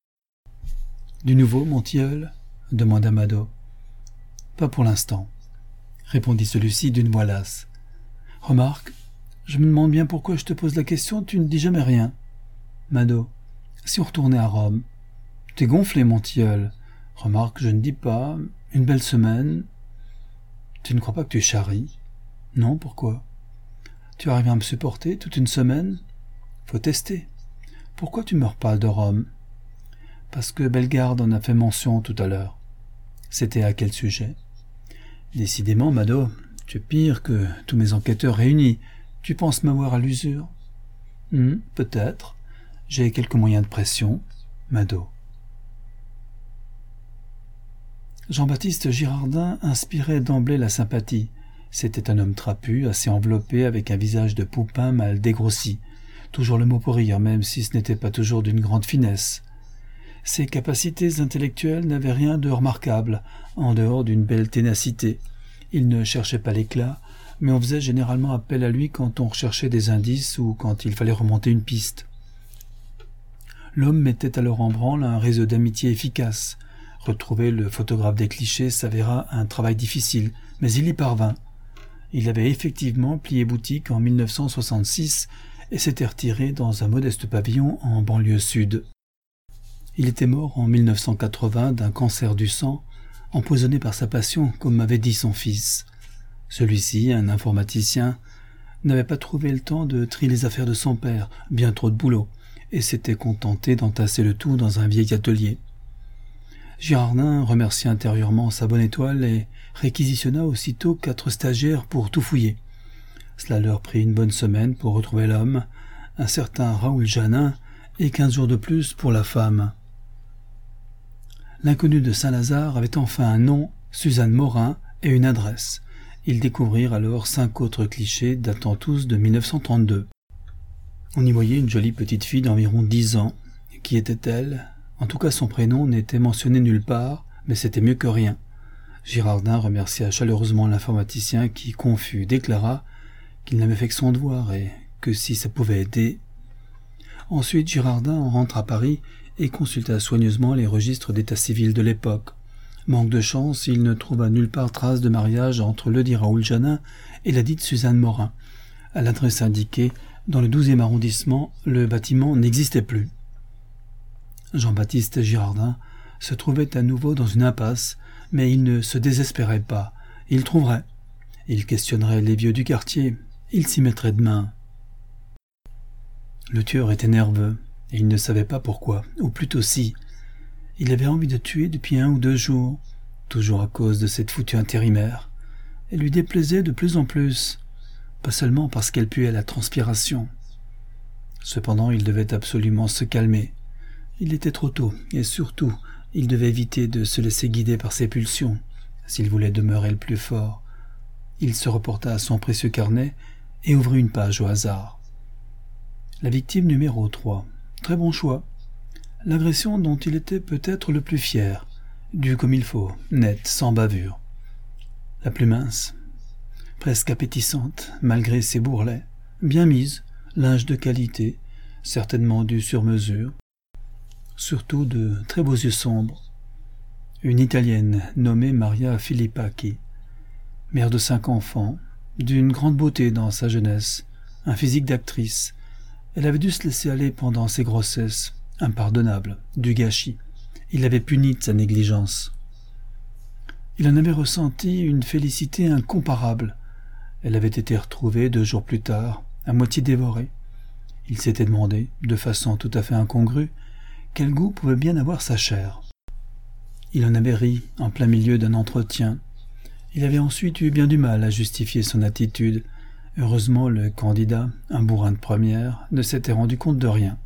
Du nouveau, mon tilleul? Demanda Mado. Pas pour l'instant, répondit celui-ci d'une voix lasse. Remarque, je me demande bien pourquoi je te pose la question, tu ne dis jamais rien. Mado, si on retournait à Rome? T'es gonflé, mon tilleul. Remarque, je ne dis pas. Une belle semaine. Tu ne crois pas que tu charries? Non, pourquoi? Tu arrives à me supporter toute une semaine? Faut tester. Pourquoi tu me reparles de Rome? Parce que Bellegarde en a fait mention tout à l'heure. C'était à quel sujet? Décidément, Mado, Tu es pire que tous mes enquêteurs réunis. Tu penses m'avoir à l'usure? Hum, peut-être. J'ai quelques moyens de pression. Mado. Jean-Baptiste Girardin inspirait d'emblée la sympathie. C'était un homme trapu, assez enveloppé, avec un visage de poupin mal dégrossi. Toujours le mot pour rire, même si ce n'était pas toujours d'une grande finesse. Ses capacités intellectuelles n'avaient rien de remarquable, en dehors d'une belle ténacité. Il ne cherchait pas l'éclat, mais on faisait généralement appel à lui quand on recherchait des indices ou quand il fallait remonter une piste. L'homme mettait alors en branle un réseau d'amitié efficace. Retrouver le photographe des clichés s'avéra un travail difficile, mais il y parvint. Il avait effectivement plié boutique en mille neuf cent soixante-six et s'était retiré dans un modeste pavillon en banlieue sud. Il était mort en mille neuf cent quatre-vingts d'un cancer du sang, empoisonné par sa passion, comme m'avait dit son fils. Celui-ci, un informaticien, n'avait pas trouvé le temps de trier les affaires de son père, bien trop de boulot, et s'était contenté d'entasser le tout dans un vieil atelier. Girardin remercia intérieurement sa bonne étoile et réquisitionna aussitôt quatre stagiaires pour tout fouiller. Cela leur prit une bonne semaine pour retrouver l'homme, un certain Raoul Janin, et quinze jours de plus pour la femme. L'inconnu de Saint-Lazare avait enfin un nom, Suzanne Morin, et une adresse. Ils découvrirent alors cinq autres clichés datant tous de mille neuf cent trente-deux. On y voyait une jolie petite fille d'environ dix ans. Qui était-elle? En tout cas, son prénom n'était mentionné nulle part, mais c'était mieux que rien. Girardin remercia chaleureusement l'informaticien qui, confus, déclara qu'il n'avait fait que son devoir et que si ça pouvait aider. Ensuite, Girardin rentra à Paris et consulta soigneusement les registres d'état civil de l'époque. Manque de chance, il ne trouva nulle part trace de mariage entre ledit Raoul Janin et la dite Suzanne Morin. À l'adresse indiquée, dans le douzième arrondissement, le bâtiment n'existait plus. Jean-Baptiste Girardin se trouvait à nouveau dans une impasse, mais il ne se désespérait pas. Il trouverait. Il questionnerait les vieux du quartier. Il s'y mettrait demain. Le tueur était nerveux, et il ne savait pas pourquoi, ou plutôt si. Il avait envie de tuer depuis un ou deux jours, toujours à cause de cette foutue intérimaire. Elle lui déplaisait de plus en plus, pas seulement parce qu'elle puait la transpiration. Cependant, il devait absolument se calmer. Il était trop tôt, et surtout, il devait éviter de se laisser guider par ses pulsions, s'il voulait demeurer le plus fort. Il se reporta à son précieux carnet et ouvrit une page au hasard. La victime numéro trois. Très bon choix. L'agression dont il était peut-être le plus fier, due comme il faut, nette, sans bavure. La plus mince, presque appétissante, malgré ses bourrelets, bien mise, linge de qualité, certainement dû sur mesure, surtout de très beaux yeux sombres. Une Italienne nommée Maria Filippacchi, mère de cinq enfants, d'une grande beauté dans sa jeunesse, un physique d'actrice. Elle avait dû se laisser aller pendant ses grossesses, impardonnable, du gâchis. Il l'avait punie de sa négligence. Il en avait ressenti une félicité incomparable. Elle avait été retrouvée deux jours plus tard, à moitié dévorée. Il s'était demandé, de façon tout à fait incongrue, quel goût pouvait bien avoir sa chair. Il en avait ri en plein milieu d'un entretien. Il avait ensuite eu bien du mal à justifier son attitude. Heureusement, le candidat, un bourrin de première, ne s'était rendu compte de rien.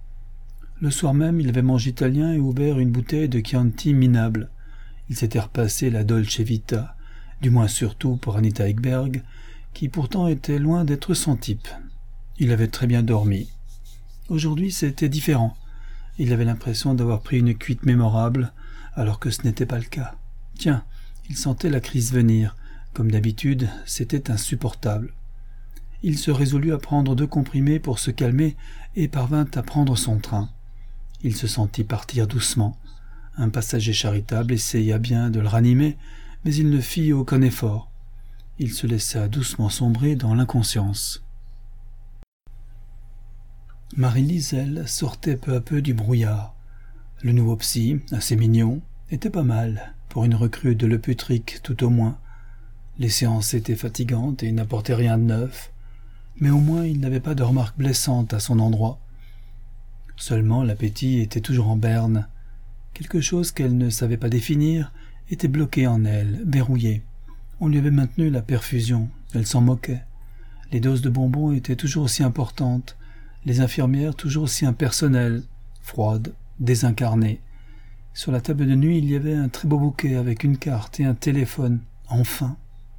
Le soir même, il avait mangé italien et ouvert une bouteille de Chianti minable. Il s'était repassé la Dolce Vita, du moins surtout pour Anita Ekberg, qui pourtant était loin d'être son type. Il avait très bien dormi. Aujourd'hui, c'était différent. Il avait l'impression d'avoir pris une cuite mémorable, alors que ce n'était pas le cas. Tiens, il sentait la crise venir. Comme d'habitude, c'était insupportable. Il se résolut à prendre deux comprimés pour se calmer et parvint à prendre son train. Il se sentit partir doucement. Un passager charitable essaya bien de le ranimer, mais il ne fit aucun effort. Il se laissa doucement sombrer dans l'inconscience. Marie-Lise, elle, sortait peu à peu du brouillard. Le nouveau psy, assez mignon, était pas mal, pour une recrue de l'Eputrique tout au moins. Les séances étaient fatigantes et n'apportaient rien de neuf, mais au moins il n'avait pas de remarques blessantes à son endroit. Seulement l'appétit était toujours en berne. Quelque chose qu'elle ne savait pas définir était bloqué en elle, verrouillé. On lui avait maintenu la perfusion, elle s'en moquait. Les doses de bonbons étaient toujours aussi importantes, les infirmières toujours aussi impersonnelles, froides, désincarnées. Sur la table de nuit, il y avait un très beau bouquet avec une carte et un téléphone. Enfin.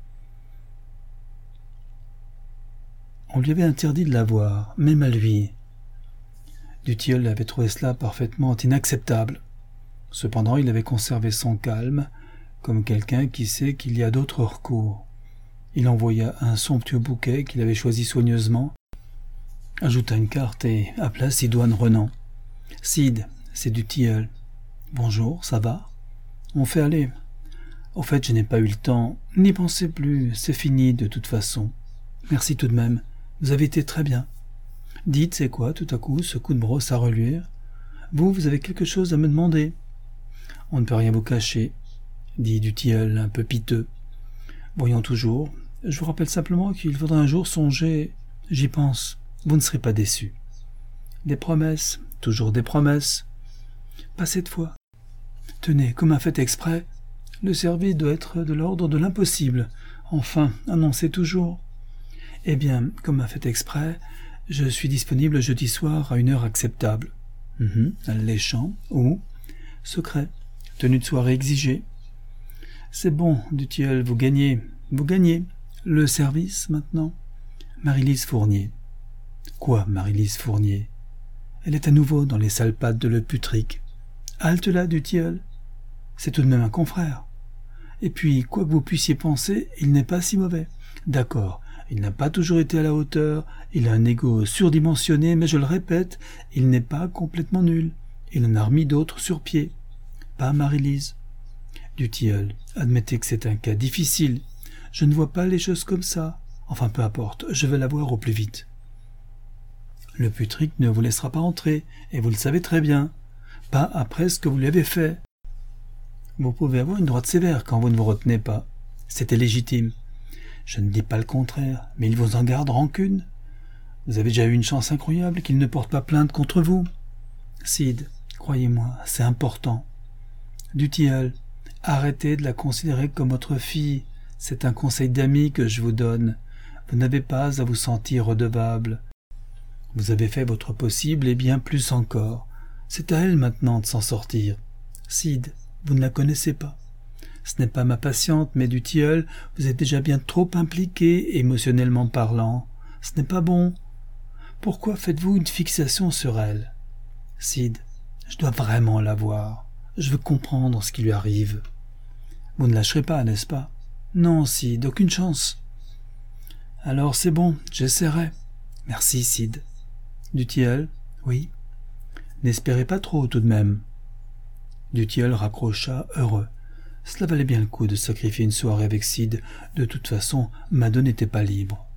On lui avait interdit de la voir, même à lui. Dutilleul avait trouvé cela parfaitement inacceptable. Cependant, il avait conservé son calme, comme quelqu'un qui sait qu'il y a d'autres recours. Il envoya un somptueux bouquet qu'il avait choisi soigneusement, ajouta une carte et appela Sidoine Renan. « Sid, c'est Dutilleul. Bonjour, ça va ? On fait aller. Au fait, je n'ai pas eu le temps. N'y pensez plus, c'est fini de toute façon. Merci tout de même. Vous avez été très bien. Dites, c'est quoi, tout à coup, ce coup de brosse à reluire ? Vous, vous avez quelque chose à me demander ? On ne peut rien vous cacher, dit Dutilleul, un peu piteux. Voyons toujours. Je vous rappelle simplement qu'il faudra un jour songer. J'y pense. Vous ne serez pas déçus. Des promesses, toujours des promesses. Pas cette fois. Tenez, comme un fait exprès, le service doit être de l'ordre de l'impossible. Enfin, annoncez toujours. Eh bien, comme un fait exprès, je suis disponible jeudi soir à une heure acceptable. Mmh, alléchant, ou secret, tenue de soirée exigée. C'est bon, Dutilleul, vous gagnez, vous gagnez. Le service, maintenant. Marie-Lise Fournier. Quoi, Marie-Lise Fournier ? Elle est à nouveau dans les sales pattes de Le Putrique. Halte là, Dutilleul. C'est tout de même un confrère. Et puis, quoi que vous puissiez penser, il n'est pas si mauvais. D'accord, il n'a pas toujours été à la hauteur, il a un ego surdimensionné, mais je le répète, il n'est pas complètement nul. Il en a remis d'autres sur pied. Pas Marie-Lise. Dutilleul, admettez que c'est un cas difficile. Je ne vois pas les choses comme ça. Enfin, peu importe, je vais la voir au plus vite. Le Putrique ne vous laissera pas entrer, et vous le savez très bien. Pas après ce que vous lui avez fait. Vous pouvez avoir une droite sévère quand vous ne vous retenez pas. C'était légitime. Je ne dis pas le contraire, mais il vous en garde rancune. Vous avez déjà eu une chance incroyable qu'il ne porte pas plainte contre vous. Sid, croyez-moi, c'est important. Dutilleul, arrêtez de la considérer comme votre fille. C'est un conseil d'ami que je vous donne. Vous n'avez pas à vous sentir redevable. Vous avez fait votre possible et bien plus encore. C'est à elle maintenant de s'en sortir. Sid, vous ne la connaissez pas. Ce n'est pas ma patiente, mais Dutilleul, vous êtes déjà bien trop impliqué, émotionnellement parlant. Ce n'est pas bon. Pourquoi faites-vous une fixation sur elle ? Sid, je dois vraiment la voir. Je veux comprendre ce qui lui arrive. Vous ne lâcherez pas, n'est-ce pas ? Non, Sid, aucune chance. Alors c'est bon, j'essaierai. Merci, Sid. Dutilleul, oui. N'espérez pas trop, tout de même. Dutilleul raccrocha, heureux. Cela valait bien le coup de sacrifier une soirée avec Sid. De toute façon, Mado n'était pas libre.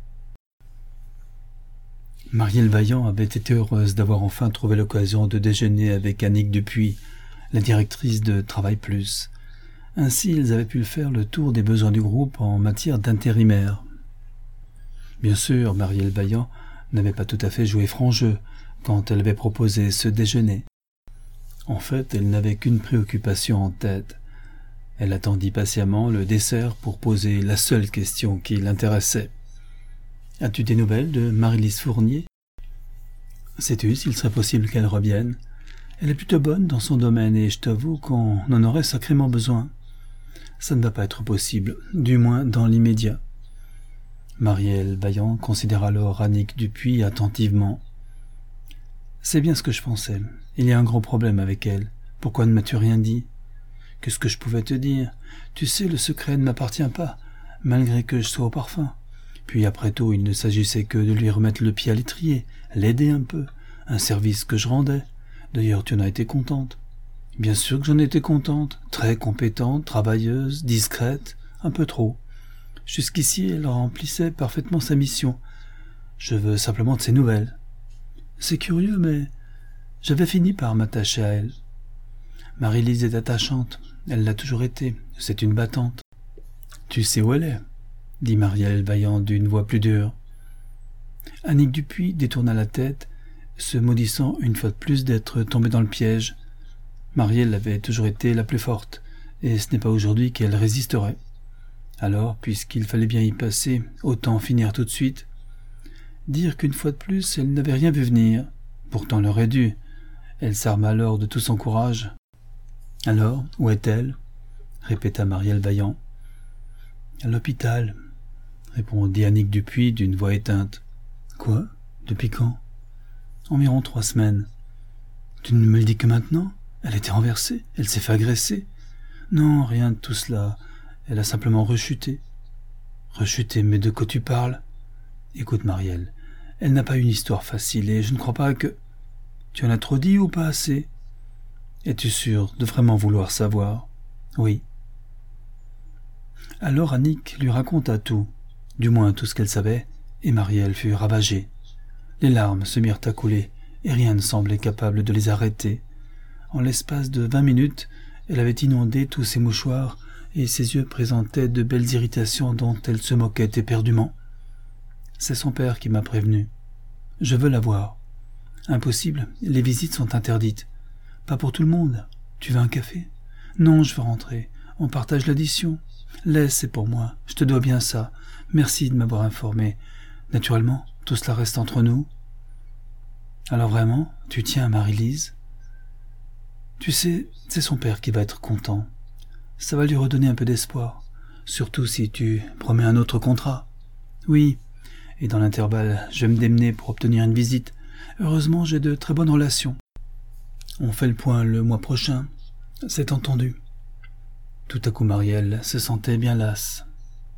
Marielle Vaillant avait été heureuse d'avoir enfin trouvé l'occasion de déjeuner avec Annick Dupuis, la directrice de Travail Plus. Ainsi, ils avaient pu faire le tour des besoins du groupe en matière d'intérimaire. Bien sûr, Marielle Vaillant n'avait pas tout à fait joué franc jeu quand elle avait proposé ce déjeuner. En fait, elle n'avait qu'une préoccupation en tête. Elle attendit patiemment le dessert pour poser la seule question qui l'intéressait. « As-tu des nouvelles de Marie-Lise Fournier ? Sais-tu s'il serait possible qu'elle revienne ? Elle est plutôt bonne dans son domaine et je t'avoue qu'on en aurait sacrément besoin. Ça ne va pas être possible, du moins dans l'immédiat. » Marielle Vaillant considéra alors Annick Dupuis attentivement. « C'est bien ce que je pensais. Il y a un gros problème avec elle. Pourquoi ne m'as-tu rien dit ? Qu'est-ce que je pouvais te dire ? Tu sais, le secret ne m'appartient pas, malgré que je sois au parfum. Puis après tout, il ne s'agissait que de lui remettre le pied à l'étrier, l'aider un peu, un service que je rendais. D'ailleurs, tu en as été contente. Bien sûr que j'en étais contente, très compétente, travailleuse, discrète, un peu trop. Jusqu'ici, elle remplissait parfaitement sa mission. Je veux simplement de ses nouvelles. C'est curieux, mais j'avais fini par m'attacher à elle. Marie-Lise est attachante, elle l'a toujours été, c'est une battante. Tu sais où elle est, dit Marielle Vaillant d'une voix plus dure. Annick Dupuis détourna la tête, se maudissant une fois de plus d'être tombée dans le piège. Marielle avait toujours été la plus forte, et ce n'est pas aujourd'hui qu'elle résisterait. Alors, puisqu'il fallait bien y passer, autant finir tout de suite. Dire qu'une fois de plus, elle n'avait rien vu venir. Pourtant, elle aurait dû. Elle s'arma alors de tout son courage. « Alors, où est-elle » répéta Marielle Vaillant. « À l'hôpital » répondit Annick Dupuis d'une voix éteinte. « Quoi ? Depuis quand ?»« Environ trois semaines. »« Tu ne me le dis que maintenant ? Elle était renversée ? Elle s'est fait agresser ? » ?»« Non, rien de tout cela. Elle a simplement rechuté. »« Rechuté, mais de quoi tu parles ? » ?»« Écoute, Marielle, elle n'a pas une histoire facile et je ne crois pas que... » « Tu en as trop dit ou pas assez ? Es-tu sûr de vraiment vouloir savoir ? » ?»« Oui. » Alors Annick lui raconta tout, du moins tout ce qu'elle savait, et Marielle fut ravagée. Les larmes se mirent à couler, et rien ne semblait capable de les arrêter. En l'espace de vingt minutes, elle avait inondé tous ses mouchoirs, et ses yeux présentaient de belles irritations dont elle se moquait éperdument. « C'est son père qui m'a prévenu. Je veux la voir. »« Impossible, les visites sont interdites. »« Pas pour tout le monde. Tu veux un café ?»« Non, je veux rentrer. On partage l'addition. »« Laisse, c'est pour moi. Je te dois bien ça. Merci de m'avoir informé. Naturellement, tout cela reste entre nous. »« Alors vraiment, tu tiens à Marie-Lise ? » ?»« Tu sais, c'est son père qui va être content. Ça va lui redonner un peu d'espoir. Surtout si tu promets un autre contrat. »« Oui, et dans l'intervalle, je vais me démener pour obtenir une visite. Heureusement, j'ai de très bonnes relations. On fait le point le mois prochain. C'est entendu. » Tout à coup, Marielle se sentait bien lasse.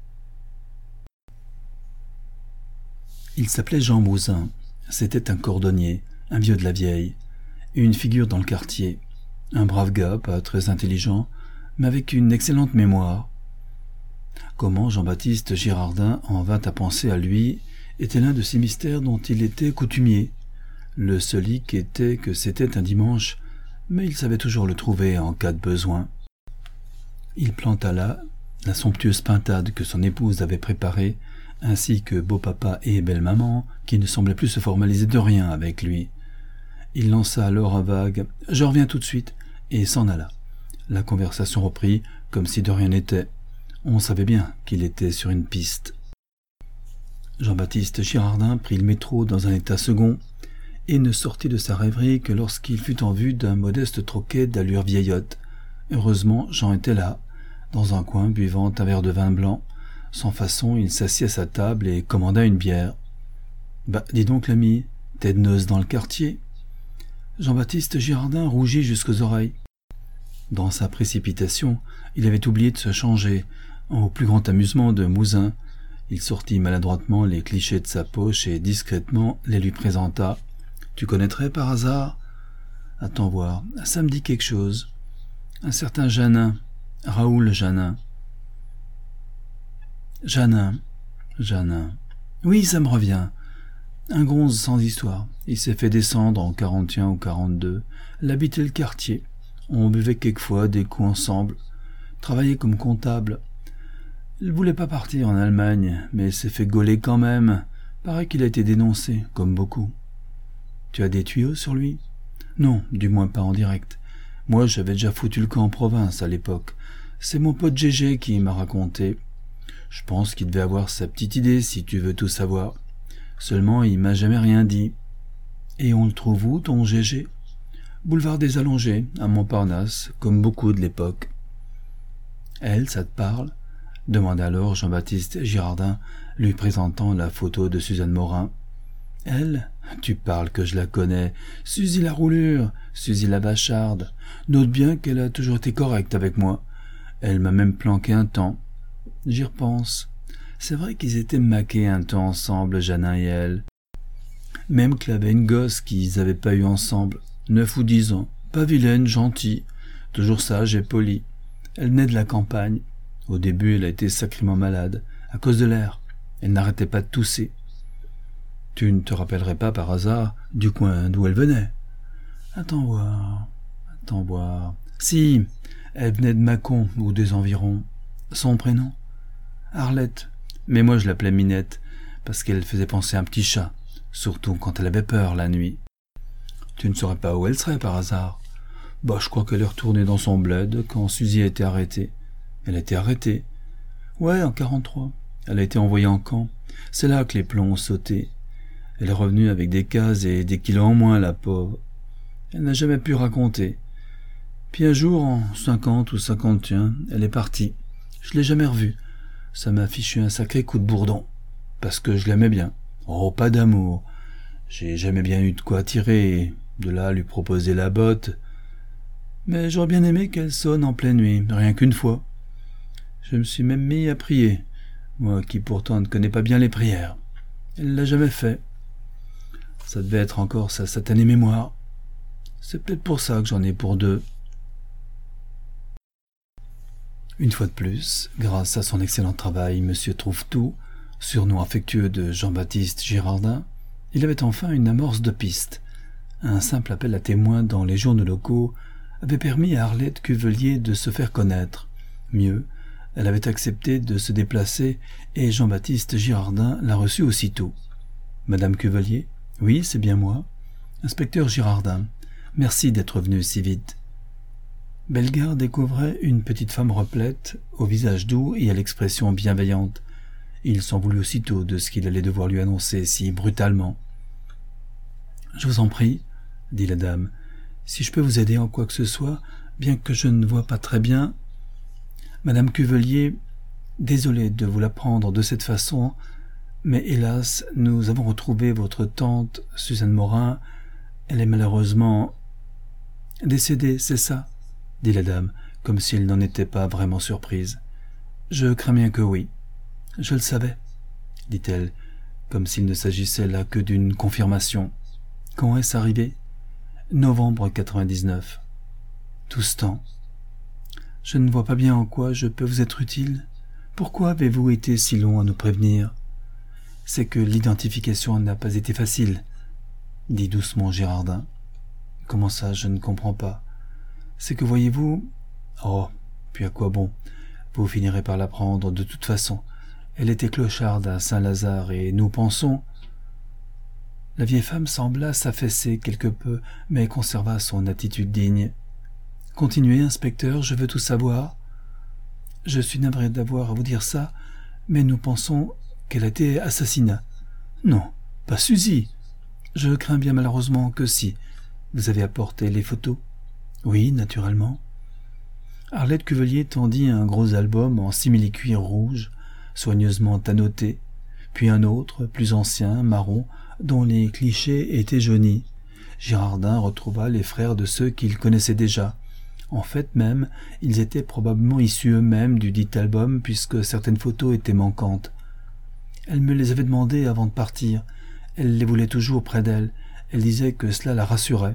Il s'appelait Jean Mouzin. C'était un cordonnier, un vieux de la vieille, une figure dans le quartier. Un brave gars, pas très intelligent, mais avec une excellente mémoire. Comment Jean-Baptiste Girardin en vint à penser à lui était l'un de ces mystères dont il était coutumier. Le seul hic était que c'était un dimanche, mais il savait toujours le trouver en cas de besoin. Il planta là la somptueuse pintade que son épouse avait préparée, ainsi que beau-papa et belle-maman, qui ne semblaient plus se formaliser de rien avec lui. Il lança alors un vague « Je reviens tout de suite » et s'en alla. La conversation reprit comme si de rien n'était. On savait bien qu'il était sur une piste. Jean-Baptiste Girardin prit le métro dans un état second et ne sortit de sa rêverie que lorsqu'il fut en vue d'un modeste troquet d'allure vieillotte. Heureusement, Jean était là, dans un coin buvant un verre de vin blanc. Sans façon, il s'assit à sa table et commanda une bière. « Bah, dis donc l'ami, t'es de noce dans le quartier ?» Jean-Baptiste Girardin rougit jusqu'aux oreilles. Dans sa précipitation, il avait oublié de se changer. Au plus grand amusement de Mouzin, il sortit maladroitement les clichés de sa poche et discrètement les lui présenta. « Tu connaîtrais par hasard ?»« Attends voir, ça me dit quelque chose. Un certain Jeannin, Raoul Jeannin. »« Jeannin, Jeannin. Oui, ça me revient. Un gonze sans histoire. Il s'est fait descendre en quarante et un ou quarante-deux. Il habitait le quartier. On buvait quelquefois des coups ensemble. Travaillait comme comptable. Il voulait pas partir en Allemagne, mais s'est fait gauler quand même. Paraît qu'il a été dénoncé, comme beaucoup. Tu as des tuyaux sur lui ? Non, du moins pas en direct. Moi, j'avais déjà foutu le camp en province à l'époque. C'est mon pote Gégé qui m'a raconté. Je pense qu'il devait avoir sa petite idée, si tu veux tout savoir. Seulement, il m'a jamais rien dit. Et on le trouve où, ton Gégé ? Boulevard des Allongés, à Montparnasse, comme beaucoup de l'époque. Elle, ça te parle ? Demanda alors Jean-Baptiste Girardin, lui présentant la photo de Suzanne Morin. Elle ? Tu parles que je la connais. Suzy la roulure, Suzy la vacharde. Note bien qu'elle a toujours été correcte avec moi. Elle m'a même planqué un temps. J'y repense. C'est vrai qu'ils étaient maqués un temps ensemble, Jeannin et elle. Même qu'il avait une gosse qu'ils avaient pas eu ensemble. Neuf ou dix ans. Pas vilaine, gentille. Toujours sage et polie. Elle venait de la campagne. Au début, elle a été sacrément malade. À cause de l'air. Elle n'arrêtait pas de tousser. Tu ne te rappellerais pas par hasard du coin d'où elle venait ? Attends voir. Attends voir. Si, elle venait de Mâcon ou des environs. Son prénom ? Arlette. Mais moi je l'appelais Minette, parce qu'elle faisait penser à un petit chat, surtout quand elle avait peur la nuit. Tu ne saurais pas où elle serait par hasard ? Bah, je crois qu'elle est retournée dans son bled quand Suzy a été arrêtée. Elle a été arrêtée ? Ouais, en quarante-trois. Elle a été envoyée en camp. C'est là que les plombs ont sauté. Elle est revenue avec des cases et des kilos en moins, la pauvre. Elle n'a jamais pu raconter. Puis un jour, en cinquante ou cinquante et un, elle est partie. Je l'ai jamais revue. Ça m'a fichu un sacré coup de bourdon. Parce que je l'aimais bien. Oh, pas d'amour. J'ai jamais bien eu de quoi tirer, de là lui proposer la botte. Mais j'aurais bien aimé qu'elle sonne en pleine nuit, rien qu'une fois. Je me suis même mis à prier, moi qui pourtant ne connais pas bien les prières. Elle l'a jamais fait. Ça devait être encore sa satanée mémoire. C'est peut-être pour ça que j'en ai pour deux. Une fois de plus, grâce à son excellent travail, Monsieur Trouve-Tout, surnom affectueux de Jean-Baptiste Girardin, il avait enfin une amorce de piste. Un simple appel à témoins dans les journaux locaux avait permis à Arlette Cuvelier de se faire connaître. Mieux, elle avait accepté de se déplacer et Jean-Baptiste Girardin l'a reçue aussitôt. « Madame Cuvelier ? Oui, c'est bien moi. Inspecteur Girardin. Merci d'être venu si vite. » Bellegarde découvrait une petite femme replète, au visage doux et à l'expression bienveillante. Il s'en voulut aussitôt de ce qu'il allait devoir lui annoncer si brutalement. « Je vous en prie, » dit la dame, « si je peux vous aider en quoi que ce soit, bien que je ne vois pas très bien. Madame Cuvelier, désolé de vous l'apprendre de cette façon, mais hélas, nous avons retrouvé votre tante, Suzanne Morin. Elle est malheureusement décédée, c'est ça ?» dit la dame, comme s'il n'en était pas vraiment surprise. « Je crains bien que oui. »« Je le savais, » dit-elle, comme s'il ne s'agissait là que d'une confirmation. « Quand est-ce arrivé ?»« Novembre quatre-vingt-dix-neuf. »« Tout ce temps. Je ne vois pas bien en quoi je peux vous être utile. Pourquoi avez-vous été si long à nous prévenir ? C'est que l'identification n'a pas été facile, » dit doucement Girardin. « Comment ça, je ne comprends pas. C'est que voyez-vous... Oh, puis à quoi bon ? Vous finirez par l'apprendre de toute façon. Elle était clocharde à Saint-Lazare et nous pensons... » La vieille femme sembla s'affaisser quelque peu, mais conserva son attitude digne. « Continuez, inspecteur, je veux tout savoir. »« Je suis navré d'avoir à vous dire ça, mais nous pensons qu'elle a été assassinée. »« Non, pas Suzy. Je crains bien malheureusement que si. Vous avez apporté les photos ? » ?»« Oui, naturellement. » Arlette Cuvelier tendit un gros album en simili-cuir rouge, soigneusement annoté, puis un autre, plus ancien, marron, dont les clichés étaient jaunis. Girardin retrouva les frères de ceux qu'il connaissait déjà. En fait même, ils étaient probablement issus eux-mêmes du dit album, puisque certaines photos étaient manquantes. Elle me les avait demandées avant de partir. Elle les voulait toujours près d'elle. Elle disait que cela la rassurait.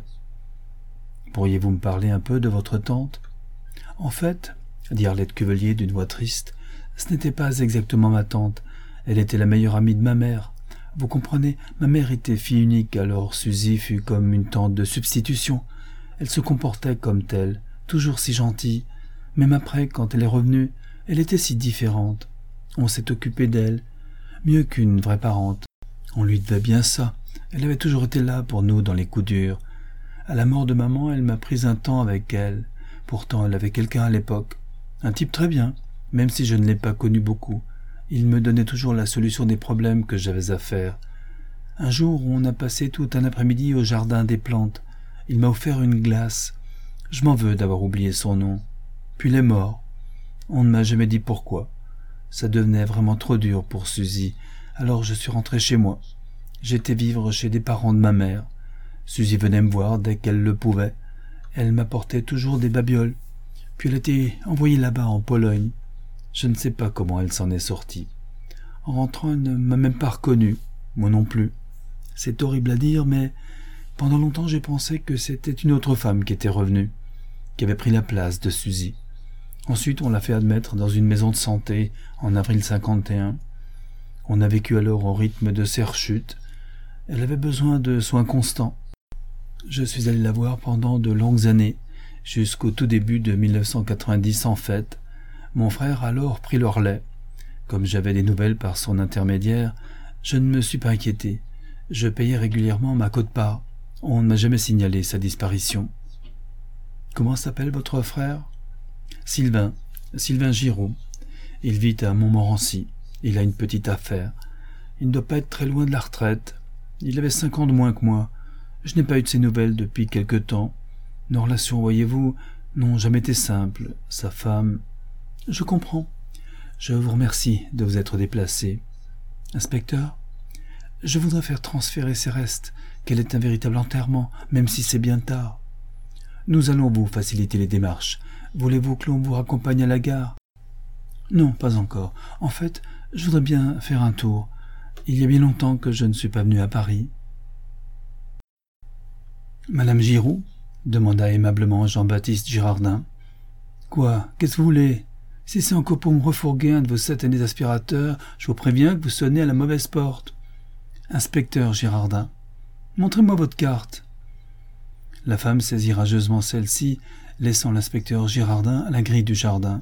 « Pourriez-vous me parler un peu de votre tante ?»« En fait, » dit Arlette Cuvelier d'une voix triste, « ce n'était pas exactement ma tante. Elle était la meilleure amie de ma mère. Vous comprenez, ma mère était fille unique, alors Suzy fut comme une tante de substitution. Elle se comportait comme telle, toujours si gentille. Même après, quand elle est revenue, elle était si différente. On s'est occupé d'elle, mieux qu'une vraie parente. On lui devait bien ça. Elle avait toujours été là pour nous dans les coups durs. À la mort de maman, elle m'a pris un temps avec elle. Pourtant, elle avait quelqu'un à l'époque. Un type très bien, même si je ne l'ai pas connu beaucoup. Il me donnait toujours la solution des problèmes que j'avais à faire. Un jour, on a passé tout un après-midi au jardin des plantes. Il m'a offert une glace. Je m'en veux d'avoir oublié son nom. Puis il est mort. On ne m'a jamais dit pourquoi. Ça devenait vraiment trop dur pour Suzy. Alors je suis rentré chez moi. J'étais vivre chez des parents de ma mère. Suzy venait me voir dès qu'elle le pouvait. Elle m'apportait toujours des babioles. Puis elle était envoyée là-bas en Pologne. Je ne sais pas comment elle s'en est sortie. En rentrant, elle ne m'a même pas reconnu. Moi non plus. C'est horrible à dire, mais pendant longtemps j'ai pensé que c'était une autre femme qui était revenue, qui avait pris la place de Suzy. Ensuite, on l'a fait admettre dans une maison de santé en avril cinquante et un. On a vécu alors au rythme de ses rechutes. Elle avait besoin de soins constants. Je suis allé la voir pendant de longues années, jusqu'au tout début de mille neuf cent quatre-vingt-dix en fait. Mon frère a alors pris le relais. Comme j'avais des nouvelles par son intermédiaire, je ne me suis pas inquiété. Je payais régulièrement ma quote-part. On ne m'a jamais signalé sa disparition. Comment s'appelle votre frère ? Sylvain, Sylvain Giraud. Il vit à Montmorency. Il a une petite affaire. Il ne doit pas être très loin de la retraite. Il avait cinq ans de moins que moi. Je n'ai pas eu de ses nouvelles depuis quelque temps. Nos relations, voyez-vous, n'ont jamais été simples. Sa femme... Je comprends. Je vous remercie de vous être déplacé. Inspecteur, je voudrais faire transférer ses restes, qu'elle ait un véritable enterrement, même si c'est bien tard. Nous allons vous faciliter les démarches. Voulez-vous que l'on vous raccompagne à la gare? Non, pas encore. En fait, je voudrais bien faire un tour. Il y a bien longtemps que je ne suis pas venu à Paris. Madame Giroux demanda aimablement Jean-Baptiste Girardin. Quoi? Qu'est-ce que vous voulez? Si c'est encore pour me refourguer un de vos satanés aspirateurs, je vous préviens que vous sonnez à la mauvaise porte. Inspecteur Girardin, montrez-moi votre carte. La femme saisit rageusement celle-ci, laissant l'inspecteur Girardin à la grille du jardin.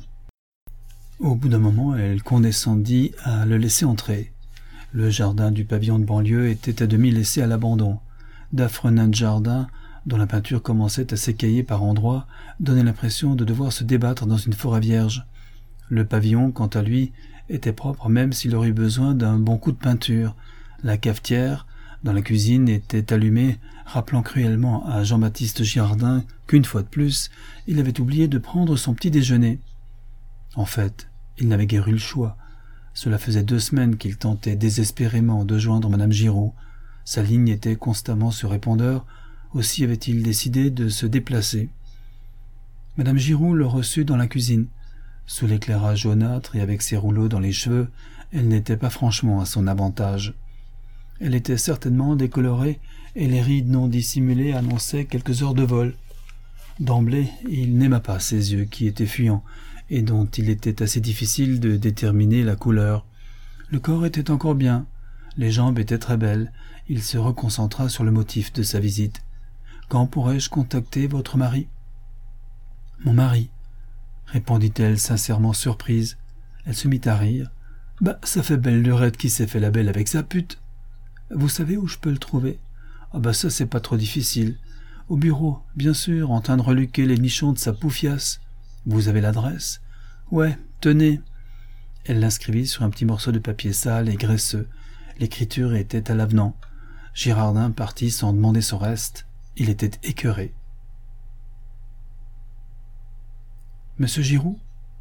Au bout d'un moment, elle condescendit à le laisser entrer. Le jardin du pavillon de banlieue était à demi laissé à l'abandon. D'affreux nains de jardin, dont la peinture commençait à s'écailler par endroits, donnaient l'impression de devoir se débattre dans une forêt vierge. Le pavillon, quant à lui, était propre même s'il aurait eu besoin d'un bon coup de peinture. La cafetière, dans la cuisine, était allumée, rappelant cruellement à Jean-Baptiste Girardin qu'une fois de plus, il avait oublié de prendre son petit déjeuner. En fait, il n'avait guère eu le choix. Cela faisait deux semaines qu'il tentait désespérément de joindre madame Giraud. Sa ligne était constamment sur répondeur, aussi avait-il décidé de se déplacer. Madame Giraud le reçut dans la cuisine. Sous l'éclairage jaunâtre et avec ses rouleaux dans les cheveux, elle n'était pas franchement à son avantage. Elle était certainement décolorée et les rides non dissimulées annonçaient quelques heures de vol. D'emblée, il n'aima pas ses yeux qui étaient fuyants et dont il était assez difficile de déterminer la couleur. Le corps était encore bien, les jambes étaient très belles. Il se reconcentra sur le motif de sa visite. « Quand pourrais-je contacter votre mari ?»« Mon mari ?» répondit-elle sincèrement surprise. Elle se mit à rire. « Bah, ça fait belle lurette qui s'est fait la belle avec sa pute. Vous savez où je peux le trouver ? Ah bah ça c'est pas trop difficile. Au bureau, bien sûr, en train de reluquer les nichons de sa poufiasse. Vous avez l'adresse ? Ouais, tenez. » Elle l'inscrivit sur un petit morceau de papier sale et graisseux. L'écriture était à l'avenant. Girardin partit sans demander son reste. Il était écœuré. « Monsieur Giroux ?»«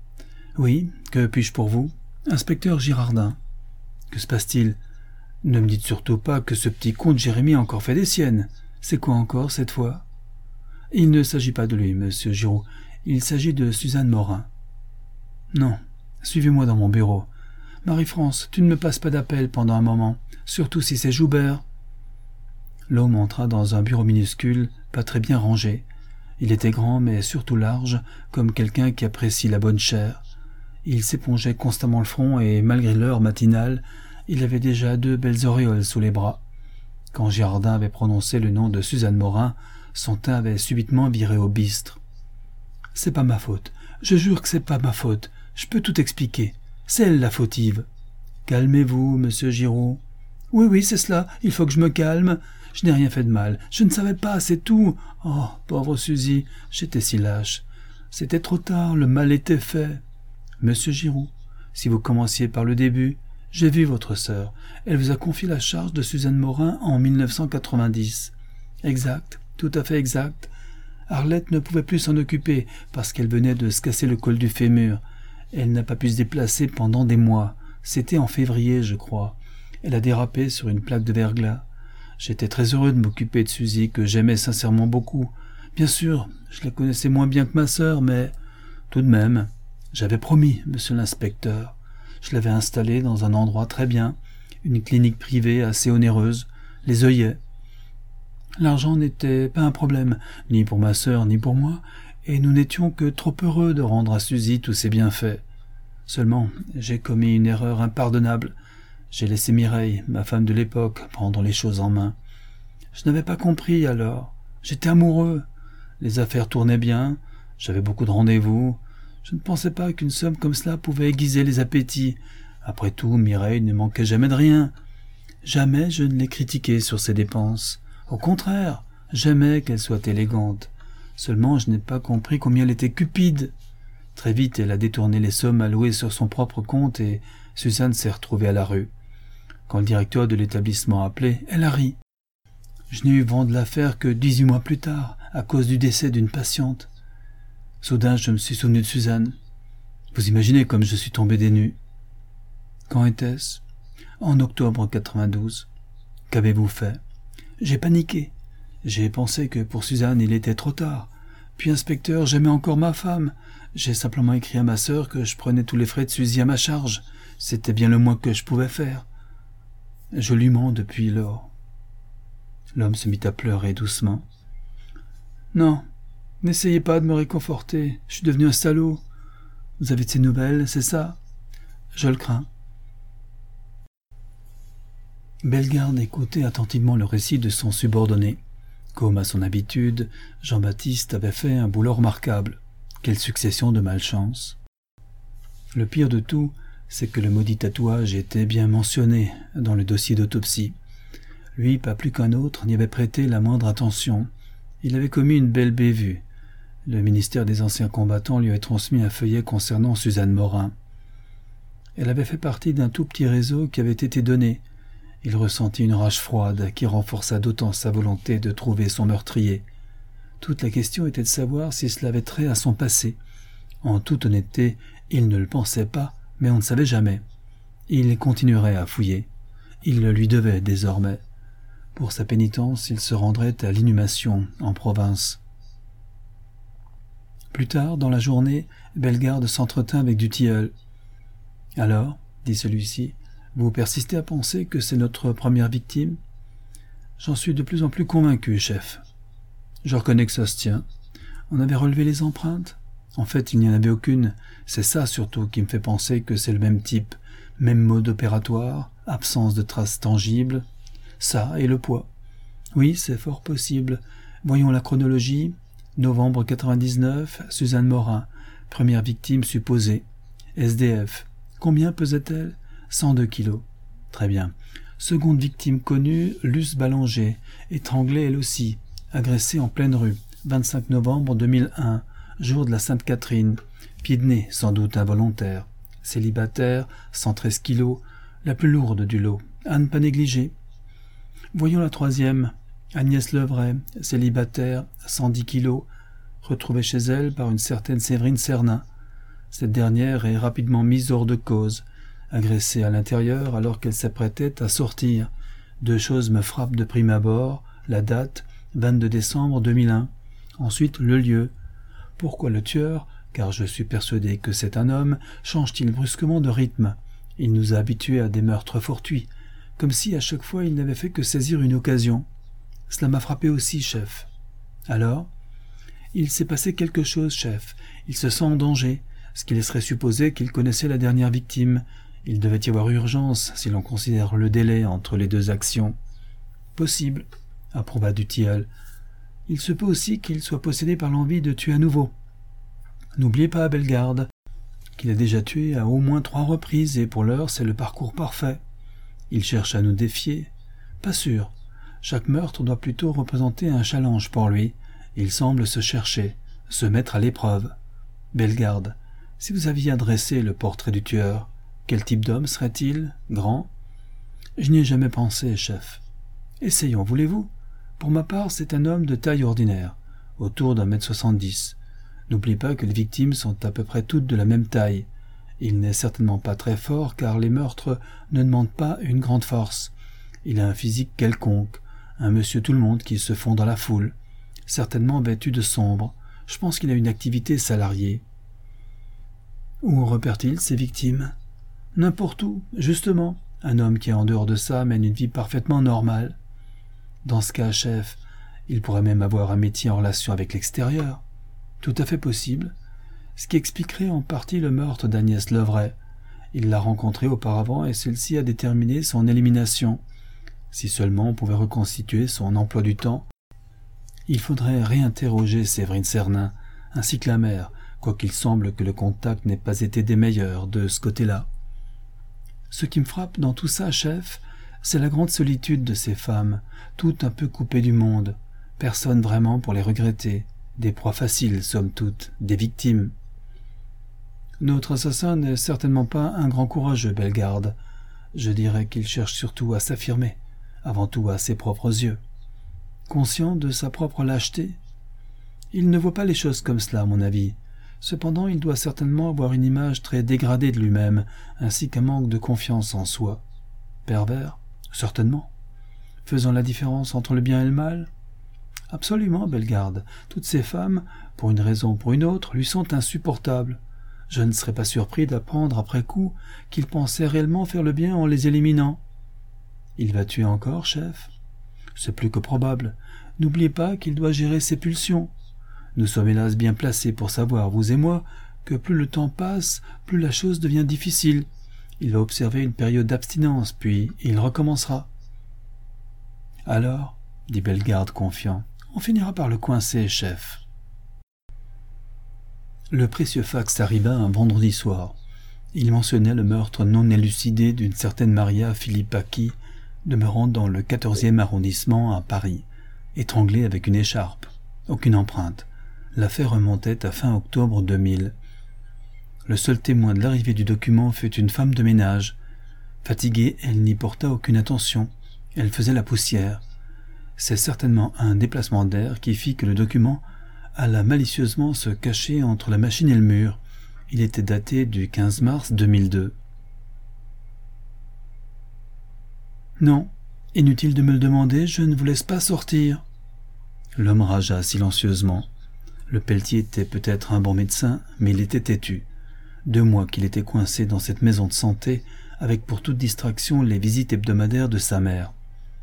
Oui, que puis-je pour vous ?»« Inspecteur Girardin. »« Que se passe-t-il ? Ne me dites surtout pas que ce petit comte Jérémie a encore fait des siennes. C'est quoi encore, cette fois ?»« Il ne s'agit pas de lui, monsieur Giroux. Il s'agit de Suzanne Morin. »« Non, suivez-moi dans mon bureau. Marie-France, tu ne me passes pas d'appel pendant un moment, surtout si c'est Joubert. » L'homme entra dans un bureau minuscule, pas très bien rangé. Il était grand, mais surtout large, comme quelqu'un qui apprécie la bonne chair. Il s'épongeait constamment le front et, malgré l'heure matinale, il avait déjà deux belles auréoles sous les bras. Quand Girardin avait prononcé le nom de Suzanne Morin, son teint avait subitement viré au bistre. « C'est pas ma faute. Je jure que c'est pas ma faute. Je peux tout expliquer. C'est elle la fautive. »« Calmez-vous, monsieur Giraud. »« Oui, oui, c'est cela. Il faut que je me calme. Je n'ai rien fait de mal. Je ne savais pas, c'est tout. Oh, pauvre Suzy, j'étais si lâche. C'était trop tard, le mal était fait. Monsieur Giroux, si vous commenciez par le début, j'ai vu votre sœur. Elle vous a confié la charge de Suzanne Morin en mille neuf cent quatre-vingt-dix. Exact, tout à fait exact. Arlette ne pouvait plus s'en occuper parce qu'elle venait de se casser le col du fémur. Elle n'a pas pu se déplacer pendant des mois. C'était en février, je crois. Elle a dérapé sur une plaque de verglas. J'étais très heureux de m'occuper de Suzy, que j'aimais sincèrement beaucoup. Bien sûr, je la connaissais moins bien que ma sœur, mais tout de même, j'avais promis, monsieur l'inspecteur. Je l'avais installée dans un endroit très bien, une clinique privée assez onéreuse, les œillets. L'argent n'était pas un problème, ni pour ma sœur, ni pour moi, et nous n'étions que trop heureux de rendre à Suzy tous ses bienfaits. Seulement, j'ai commis une erreur impardonnable. J'ai laissé Mireille, ma femme de l'époque, prendre les choses en main. Je n'avais pas compris alors. J'étais amoureux. Les affaires tournaient bien. J'avais beaucoup de rendez-vous. Je ne pensais pas qu'une somme comme cela pouvait aiguiser les appétits. Après tout, Mireille ne manquait jamais de rien. Jamais je ne l'ai critiquée sur ses dépenses. Au contraire, j'aimais qu'elle soit élégante. Seulement, je n'ai pas compris combien elle était cupide. Très vite, elle a détourné les sommes allouées sur son propre compte et Suzanne s'est retrouvée à la rue. Quand le directeur de l'établissement a appelé, elle a ri. Je n'ai eu vent de l'affaire que dix-huit mois plus tard, à cause du décès d'une patiente. Soudain, je me suis souvenu de Suzanne. Vous imaginez comme je suis tombé des nues. Quand était-ce? En octobre quatre-vingt-douze. Qu'avez-vous fait? J'ai paniqué. J'ai pensé que pour Suzanne, il était trop tard. Puis, inspecteur, j'aimais encore ma femme. J'ai simplement écrit à ma sœur que je prenais tous les frais de Suzy à ma charge. C'était bien le moins que je pouvais faire. Je lui mens depuis lors. L'homme se mit à pleurer doucement. Non, n'essayez pas de me réconforter. Je suis devenu un salaud. Vous avez de ces nouvelles, c'est ça? Je le crains. Bellegarde écoutait attentivement le récit de son subordonné. Comme à son habitude, Jean-Baptiste avait fait un boulot remarquable. Quelle succession de malchance. Le pire de tout, c'est que le maudit tatouage était bien mentionné dans le dossier d'autopsie. Lui, pas plus qu'un autre, n'y avait prêté la moindre attention. Il avait commis une belle bévue. Le ministère des Anciens Combattants lui avait transmis un feuillet concernant Suzanne Morin. Elle avait fait partie d'un tout petit réseau qui avait été donné. Il ressentit une rage froide qui renforça d'autant sa volonté de trouver son meurtrier. Toute la question était de savoir si cela avait trait à son passé. En toute honnêteté, il ne le pensait pas, mais on ne savait jamais. Il continuerait à fouiller. Il le lui devait désormais. Pour sa pénitence, il se rendrait à l'inhumation en province. Plus tard, dans la journée, Bellegarde s'entretint avec Dutilleul. « Alors, dit celui-ci, vous persistez à penser que c'est notre première victime? J'en suis de plus en plus convaincu, chef. Je reconnais que ça se tient. On avait relevé les empreintes? En fait, il n'y en avait aucune. C'est ça surtout qui me fait penser que c'est le même type. Même mode opératoire, absence de traces tangibles. Ça et le poids. Oui, c'est fort possible. Voyons la chronologie. Novembre quatre-vingt-dix-neuf, Suzanne Morin, première victime supposée. S D F. Combien pesait-elle? cent deux kilos. Très bien. Seconde victime connue, Luce Ballanger, étranglée elle aussi, agressée en pleine rue, vingt-cinq novembre deux mille un, jour de la Sainte-Catherine, pied de nez, sans doute involontaire. Célibataire, cent treize kilos, la plus lourde du lot, à ne pas négliger. Voyons la troisième, Agnès Levray, célibataire, cent dix kilos, retrouvée chez elle par une certaine Séverine Cernin. Cette dernière est rapidement mise hors de cause, agressée à l'intérieur alors qu'elle s'apprêtait à sortir. Deux choses me frappent de prime abord, la date, vingt-deux décembre deux mille un. Ensuite, le lieu. Pourquoi le tueur, car je suis persuadé que c'est un homme, change-t-il brusquement de rythme? Il nous a habitués à des meurtres fortuits, comme si à chaque fois il n'avait fait que saisir une occasion. Cela m'a frappé aussi, chef. Alors? Il s'est passé quelque chose, chef. Il se sent en danger, ce qui laisserait supposer qu'il connaissait la dernière victime. Il devait y avoir urgence, si l'on considère le délai entre les deux actions. Possible, approuva Dutilleul. Il se peut aussi qu'il soit possédé par l'envie de tuer à nouveau. N'oubliez pas, Bellegarde, qu'il a déjà tué à au moins trois reprises, et pour l'heure, c'est le parcours parfait. Il cherche à nous défier. Pas sûr. Chaque meurtre doit plutôt représenter un challenge pour lui. Il semble se chercher, se mettre à l'épreuve. Bellegarde, si vous aviez adressé le portrait du tueur, quel type d'homme serait-il? Grand? Je n'y ai jamais pensé, chef. Essayons, voulez-vous? Pour ma part, c'est un homme de taille ordinaire, autour d'un mètre soixante-dix. N'oublie pas que les victimes sont à peu près toutes de la même taille. Il n'est certainement pas très fort, car les meurtres ne demandent pas une grande force. Il a un physique quelconque, un monsieur tout-le-monde qui se fond dans la foule, certainement vêtu de sombre. Je pense qu'il a une activité salariée. Où repère-t-il ses victimes? N'importe où, justement. Un homme qui, en dehors de ça, mène une vie parfaitement normale. Dans ce cas, chef, il pourrait même avoir un métier en relation avec l'extérieur. Tout à fait possible. Ce qui expliquerait en partie le meurtre d'Agnès Levray. Il l'a rencontrée auparavant et celle-ci a déterminé son élimination. Si seulement on pouvait reconstituer son emploi du temps. Il faudrait réinterroger Séverine Cernin, ainsi que la mère, quoiqu'il semble que le contact n'ait pas été des meilleurs de ce côté-là. Ce qui me frappe dans tout ça, chef, c'est la grande solitude de ces femmes, toutes un peu coupées du monde, personne vraiment pour les regretter, des proies faciles, somme toute, des victimes. Notre assassin n'est certainement pas un grand courageux, Bellegarde. Je dirais qu'il cherche surtout à s'affirmer, avant tout à ses propres yeux. Conscient de sa propre lâcheté, il ne voit pas les choses comme cela, à mon avis. Cependant, il doit certainement avoir une image très dégradée de lui-même, ainsi qu'un manque de confiance en soi. Pervers? Certainement. Faisant la différence entre le bien et le mal? Absolument, Bellegarde. Toutes ces femmes, pour une raison ou pour une autre, lui sont insupportables. Je ne serais pas surpris d'apprendre après coup qu'il pensait réellement faire le bien en les éliminant. Il va tuer encore, chef? C'est plus que probable. N'oubliez pas qu'il doit gérer ses pulsions. Nous sommes hélas bien placés pour savoir, vous et moi, que plus le temps passe, plus la chose devient difficile. Il va observer une période d'abstinence, puis il recommencera. Alors, dit Bellegarde confiant, on finira par le coincer, chef. Le précieux fax arriva un vendredi soir. Il mentionnait le meurtre non élucidé d'une certaine Maria Filippacchi, demeurant dans le quatorzième arrondissement à Paris, étranglée avec une écharpe. Aucune empreinte. L'affaire remontait à fin octobre deux mille. Le seul témoin de l'arrivée du document fut une femme de ménage. Fatiguée, elle n'y porta aucune attention. Elle faisait la poussière. C'est certainement un déplacement d'air qui fit que le document alla malicieusement se cacher entre la machine et le mur. Il était daté du quinze mars deux mille deux. « Non, inutile de me le demander, je ne vous laisse pas sortir. » L'homme ragea silencieusement. Le Pelletier était peut-être un bon médecin, mais il était têtu. Deux mois qu'il était coincé dans cette maison de santé, avec pour toute distraction les visites hebdomadaires de sa mère.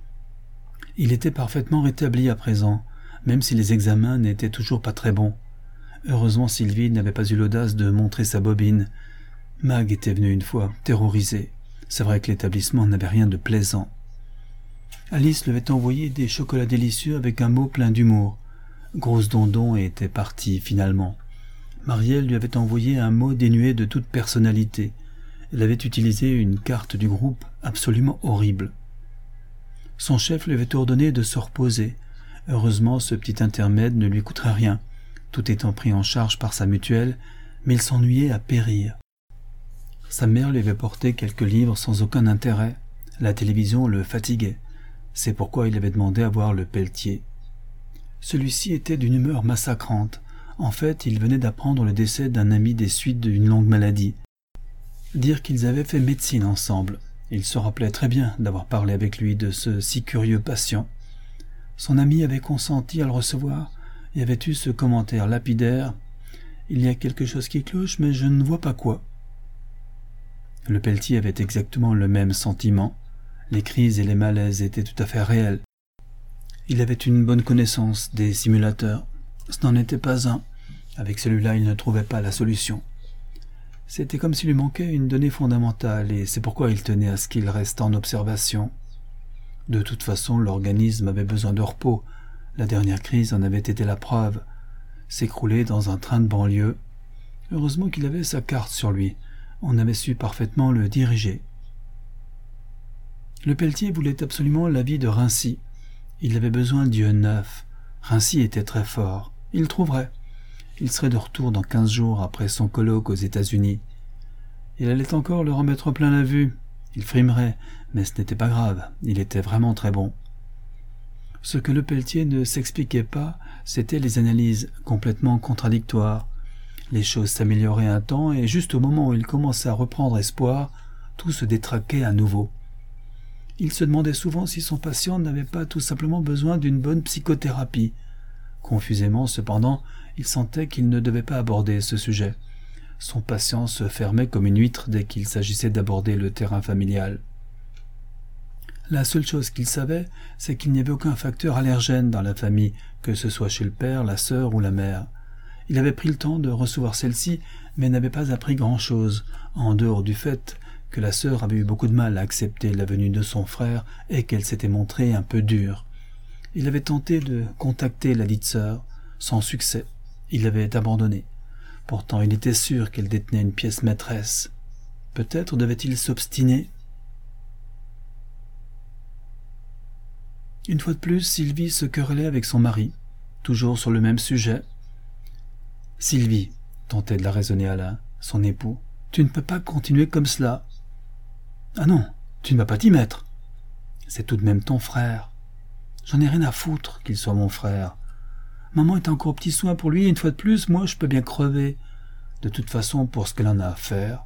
Il était parfaitement rétabli à présent, même si les examens n'étaient toujours pas très bons. Heureusement Sylvie n'avait pas eu l'audace de montrer sa bobine. Mag était venue une fois, terrorisée. C'est vrai que l'établissement n'avait rien de plaisant. Alice lui avait envoyé des chocolats délicieux avec un mot plein d'humour. Grosse Dondon était partie finalement. Marielle lui avait envoyé un mot dénué de toute personnalité. Elle avait utilisé une carte du groupe absolument horrible. Son chef lui avait ordonné de se reposer. Heureusement, ce petit intermède ne lui coûterait rien, tout étant pris en charge par sa mutuelle, mais il s'ennuyait à périr. Sa mère lui avait porté quelques livres sans aucun intérêt. La télévision le fatiguait. C'est pourquoi il avait demandé à voir le Pelletier. Celui-ci était d'une humeur massacrante. En fait, il venait d'apprendre le décès d'un ami des suites d'une longue maladie. Dire qu'ils avaient fait médecine ensemble. Il se rappelait très bien d'avoir parlé avec lui de ce si curieux patient. Son ami avait consenti à le recevoir et avait eu ce commentaire lapidaire « Il y a quelque chose qui cloche, mais je ne vois pas quoi. » Le Pelletier avait exactement le même sentiment. Les crises et les malaises étaient tout à fait réels. Il avait une bonne connaissance des simulateurs. Ce n'en était pas un. Avec celui-là, il ne trouvait pas la solution. C'était comme s'il lui manquait une donnée fondamentale, et c'est pourquoi il tenait à ce qu'il reste en observation. De toute façon, l'organisme avait besoin de repos. La dernière crise en avait été la preuve. S'écrouler dans un train de banlieue. Heureusement qu'il avait sa carte sur lui. On avait su parfaitement le diriger. Le Pelletier voulait absolument la vie de Rincy. Il avait besoin d'yeux neufs. Rincy était très fort. Il le trouverait. Il serait de retour dans quinze jours après son colloque aux États-Unis. Il allait encore le remettre plein la vue. Il frimerait, mais ce n'était pas grave. Il était vraiment très bon. Ce que le Pelletier ne s'expliquait pas, c'étaient les analyses complètement contradictoires. Les choses s'amélioraient un temps, et juste au moment où il commençait à reprendre espoir, tout se détraquait à nouveau. Il se demandait souvent si son patient n'avait pas tout simplement besoin d'une bonne psychothérapie. Confusément, cependant, il sentait qu'il ne devait pas aborder ce sujet. Son patient se fermait comme une huître dès qu'il s'agissait d'aborder le terrain familial. La seule chose qu'il savait, c'est qu'il n'y avait aucun facteur allergène dans la famille, que ce soit chez le père, la sœur ou la mère. Il avait pris le temps de recevoir celle-ci, mais n'avait pas appris grand-chose, en dehors du fait que la sœur avait eu beaucoup de mal à accepter la venue de son frère et qu'elle s'était montrée un peu dure. Il avait tenté de contacter la dite sœur, sans succès. Il l'avait abandonnée. Pourtant, il était sûr qu'elle détenait une pièce maîtresse. Peut-être devait-il s'obstiner. Une fois de plus, Sylvie se querellait avec son mari, toujours sur le même sujet. « Sylvie, tentait de la raisonner Alain, Son époux. Tu ne peux pas continuer comme cela. Ah non, tu ne vas pas t'y mettre. C'est tout de même ton frère. J'en ai rien à foutre qu'il soit mon frère. Maman est encore au petit soin pour lui et une fois de plus, moi je peux bien crever. De toute façon, pour ce qu'elle en a à faire.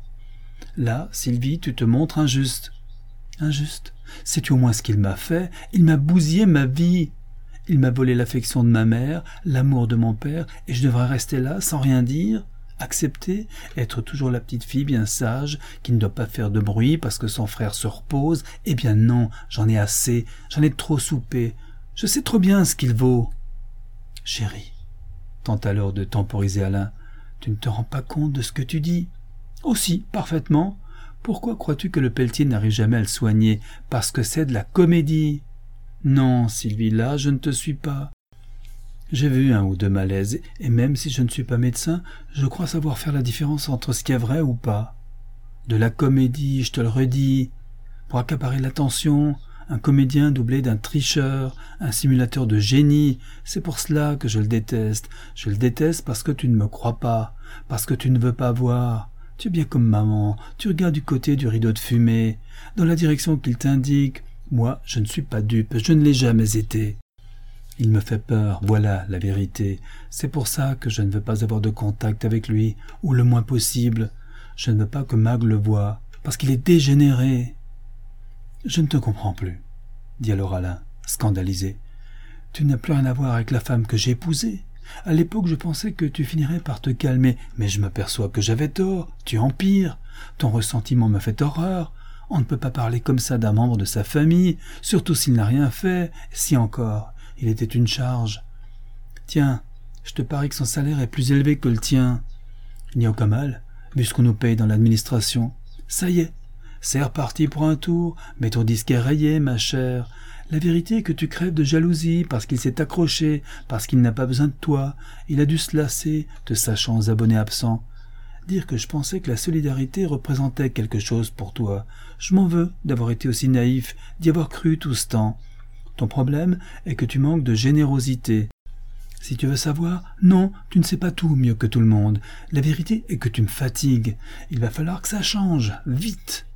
Là, Sylvie, tu te montres injuste. Injuste. Sais-tu au moins ce qu'il m'a fait? Il m'a bousillé ma vie. Il m'a volé l'affection de ma mère, l'amour de mon père, et je devrais rester là sans rien dire, accepter, être toujours la petite fille bien sage, qui ne doit pas faire de bruit parce que son frère se repose. Eh bien non, j'en ai assez, j'en ai trop soupé. Je sais trop bien ce qu'il vaut. Chérie, tente alors de temporiser Alain, tu ne te rends pas compte de ce que tu dis? Aussi, parfaitement. Pourquoi crois-tu que le Pelletier n'arrive jamais à le soigner? Parce que c'est de la comédie. Non, Sylvie, là, je ne te suis pas. J'ai vu un ou deux malaises, et même si je ne suis pas médecin, je crois savoir faire la différence entre ce qui est vrai ou pas. De la comédie, je te le redis, pour accaparer l'attention, un comédien doublé d'un tricheur, un simulateur de génie, c'est pour cela que je le déteste. Je le déteste parce que tu ne me crois pas, parce que tu ne veux pas voir. Tu es bien comme maman, tu regardes du côté du rideau de fumée, dans la direction qu'il t'indique. Moi, je ne suis pas dupe, je ne l'ai jamais été. Il me fait peur, voilà la vérité. C'est pour ça que je ne veux pas avoir de contact avec lui, ou le moins possible. Je ne veux pas que Mag le voie, parce qu'il est dégénéré. Je ne te comprends plus, dit alors Alain, scandalisé. Tu n'as plus rien à voir avec la femme que j'ai épousée. À l'époque, je pensais que tu finirais par te calmer, mais je m'aperçois que j'avais tort. Tu empires. Ton ressentiment me fait horreur. On ne peut pas parler comme ça d'un membre de sa famille, surtout s'il n'a rien fait, si encore il était une charge. Tiens, je te parie que son salaire est plus élevé que le tien. Il n'y a aucun mal, vu ce qu'on nous paye dans l'administration. Ça y est, c'est reparti pour un tour, mais ton disque est rayé, ma chère. La vérité est que tu crèves de jalousie parce qu'il s'est accroché, parce qu'il n'a pas besoin de toi. Il a dû se lasser, te sachant aux abonnés absents. Dire que je pensais que la solidarité représentait quelque chose pour toi. Je m'en veux d'avoir été aussi naïf, d'y avoir cru tout ce temps. Ton problème est que tu manques de générosité. Si tu veux savoir, non, tu ne sais pas tout mieux que tout le monde. La vérité est que tu me fatigues. Il va falloir que ça change, vite.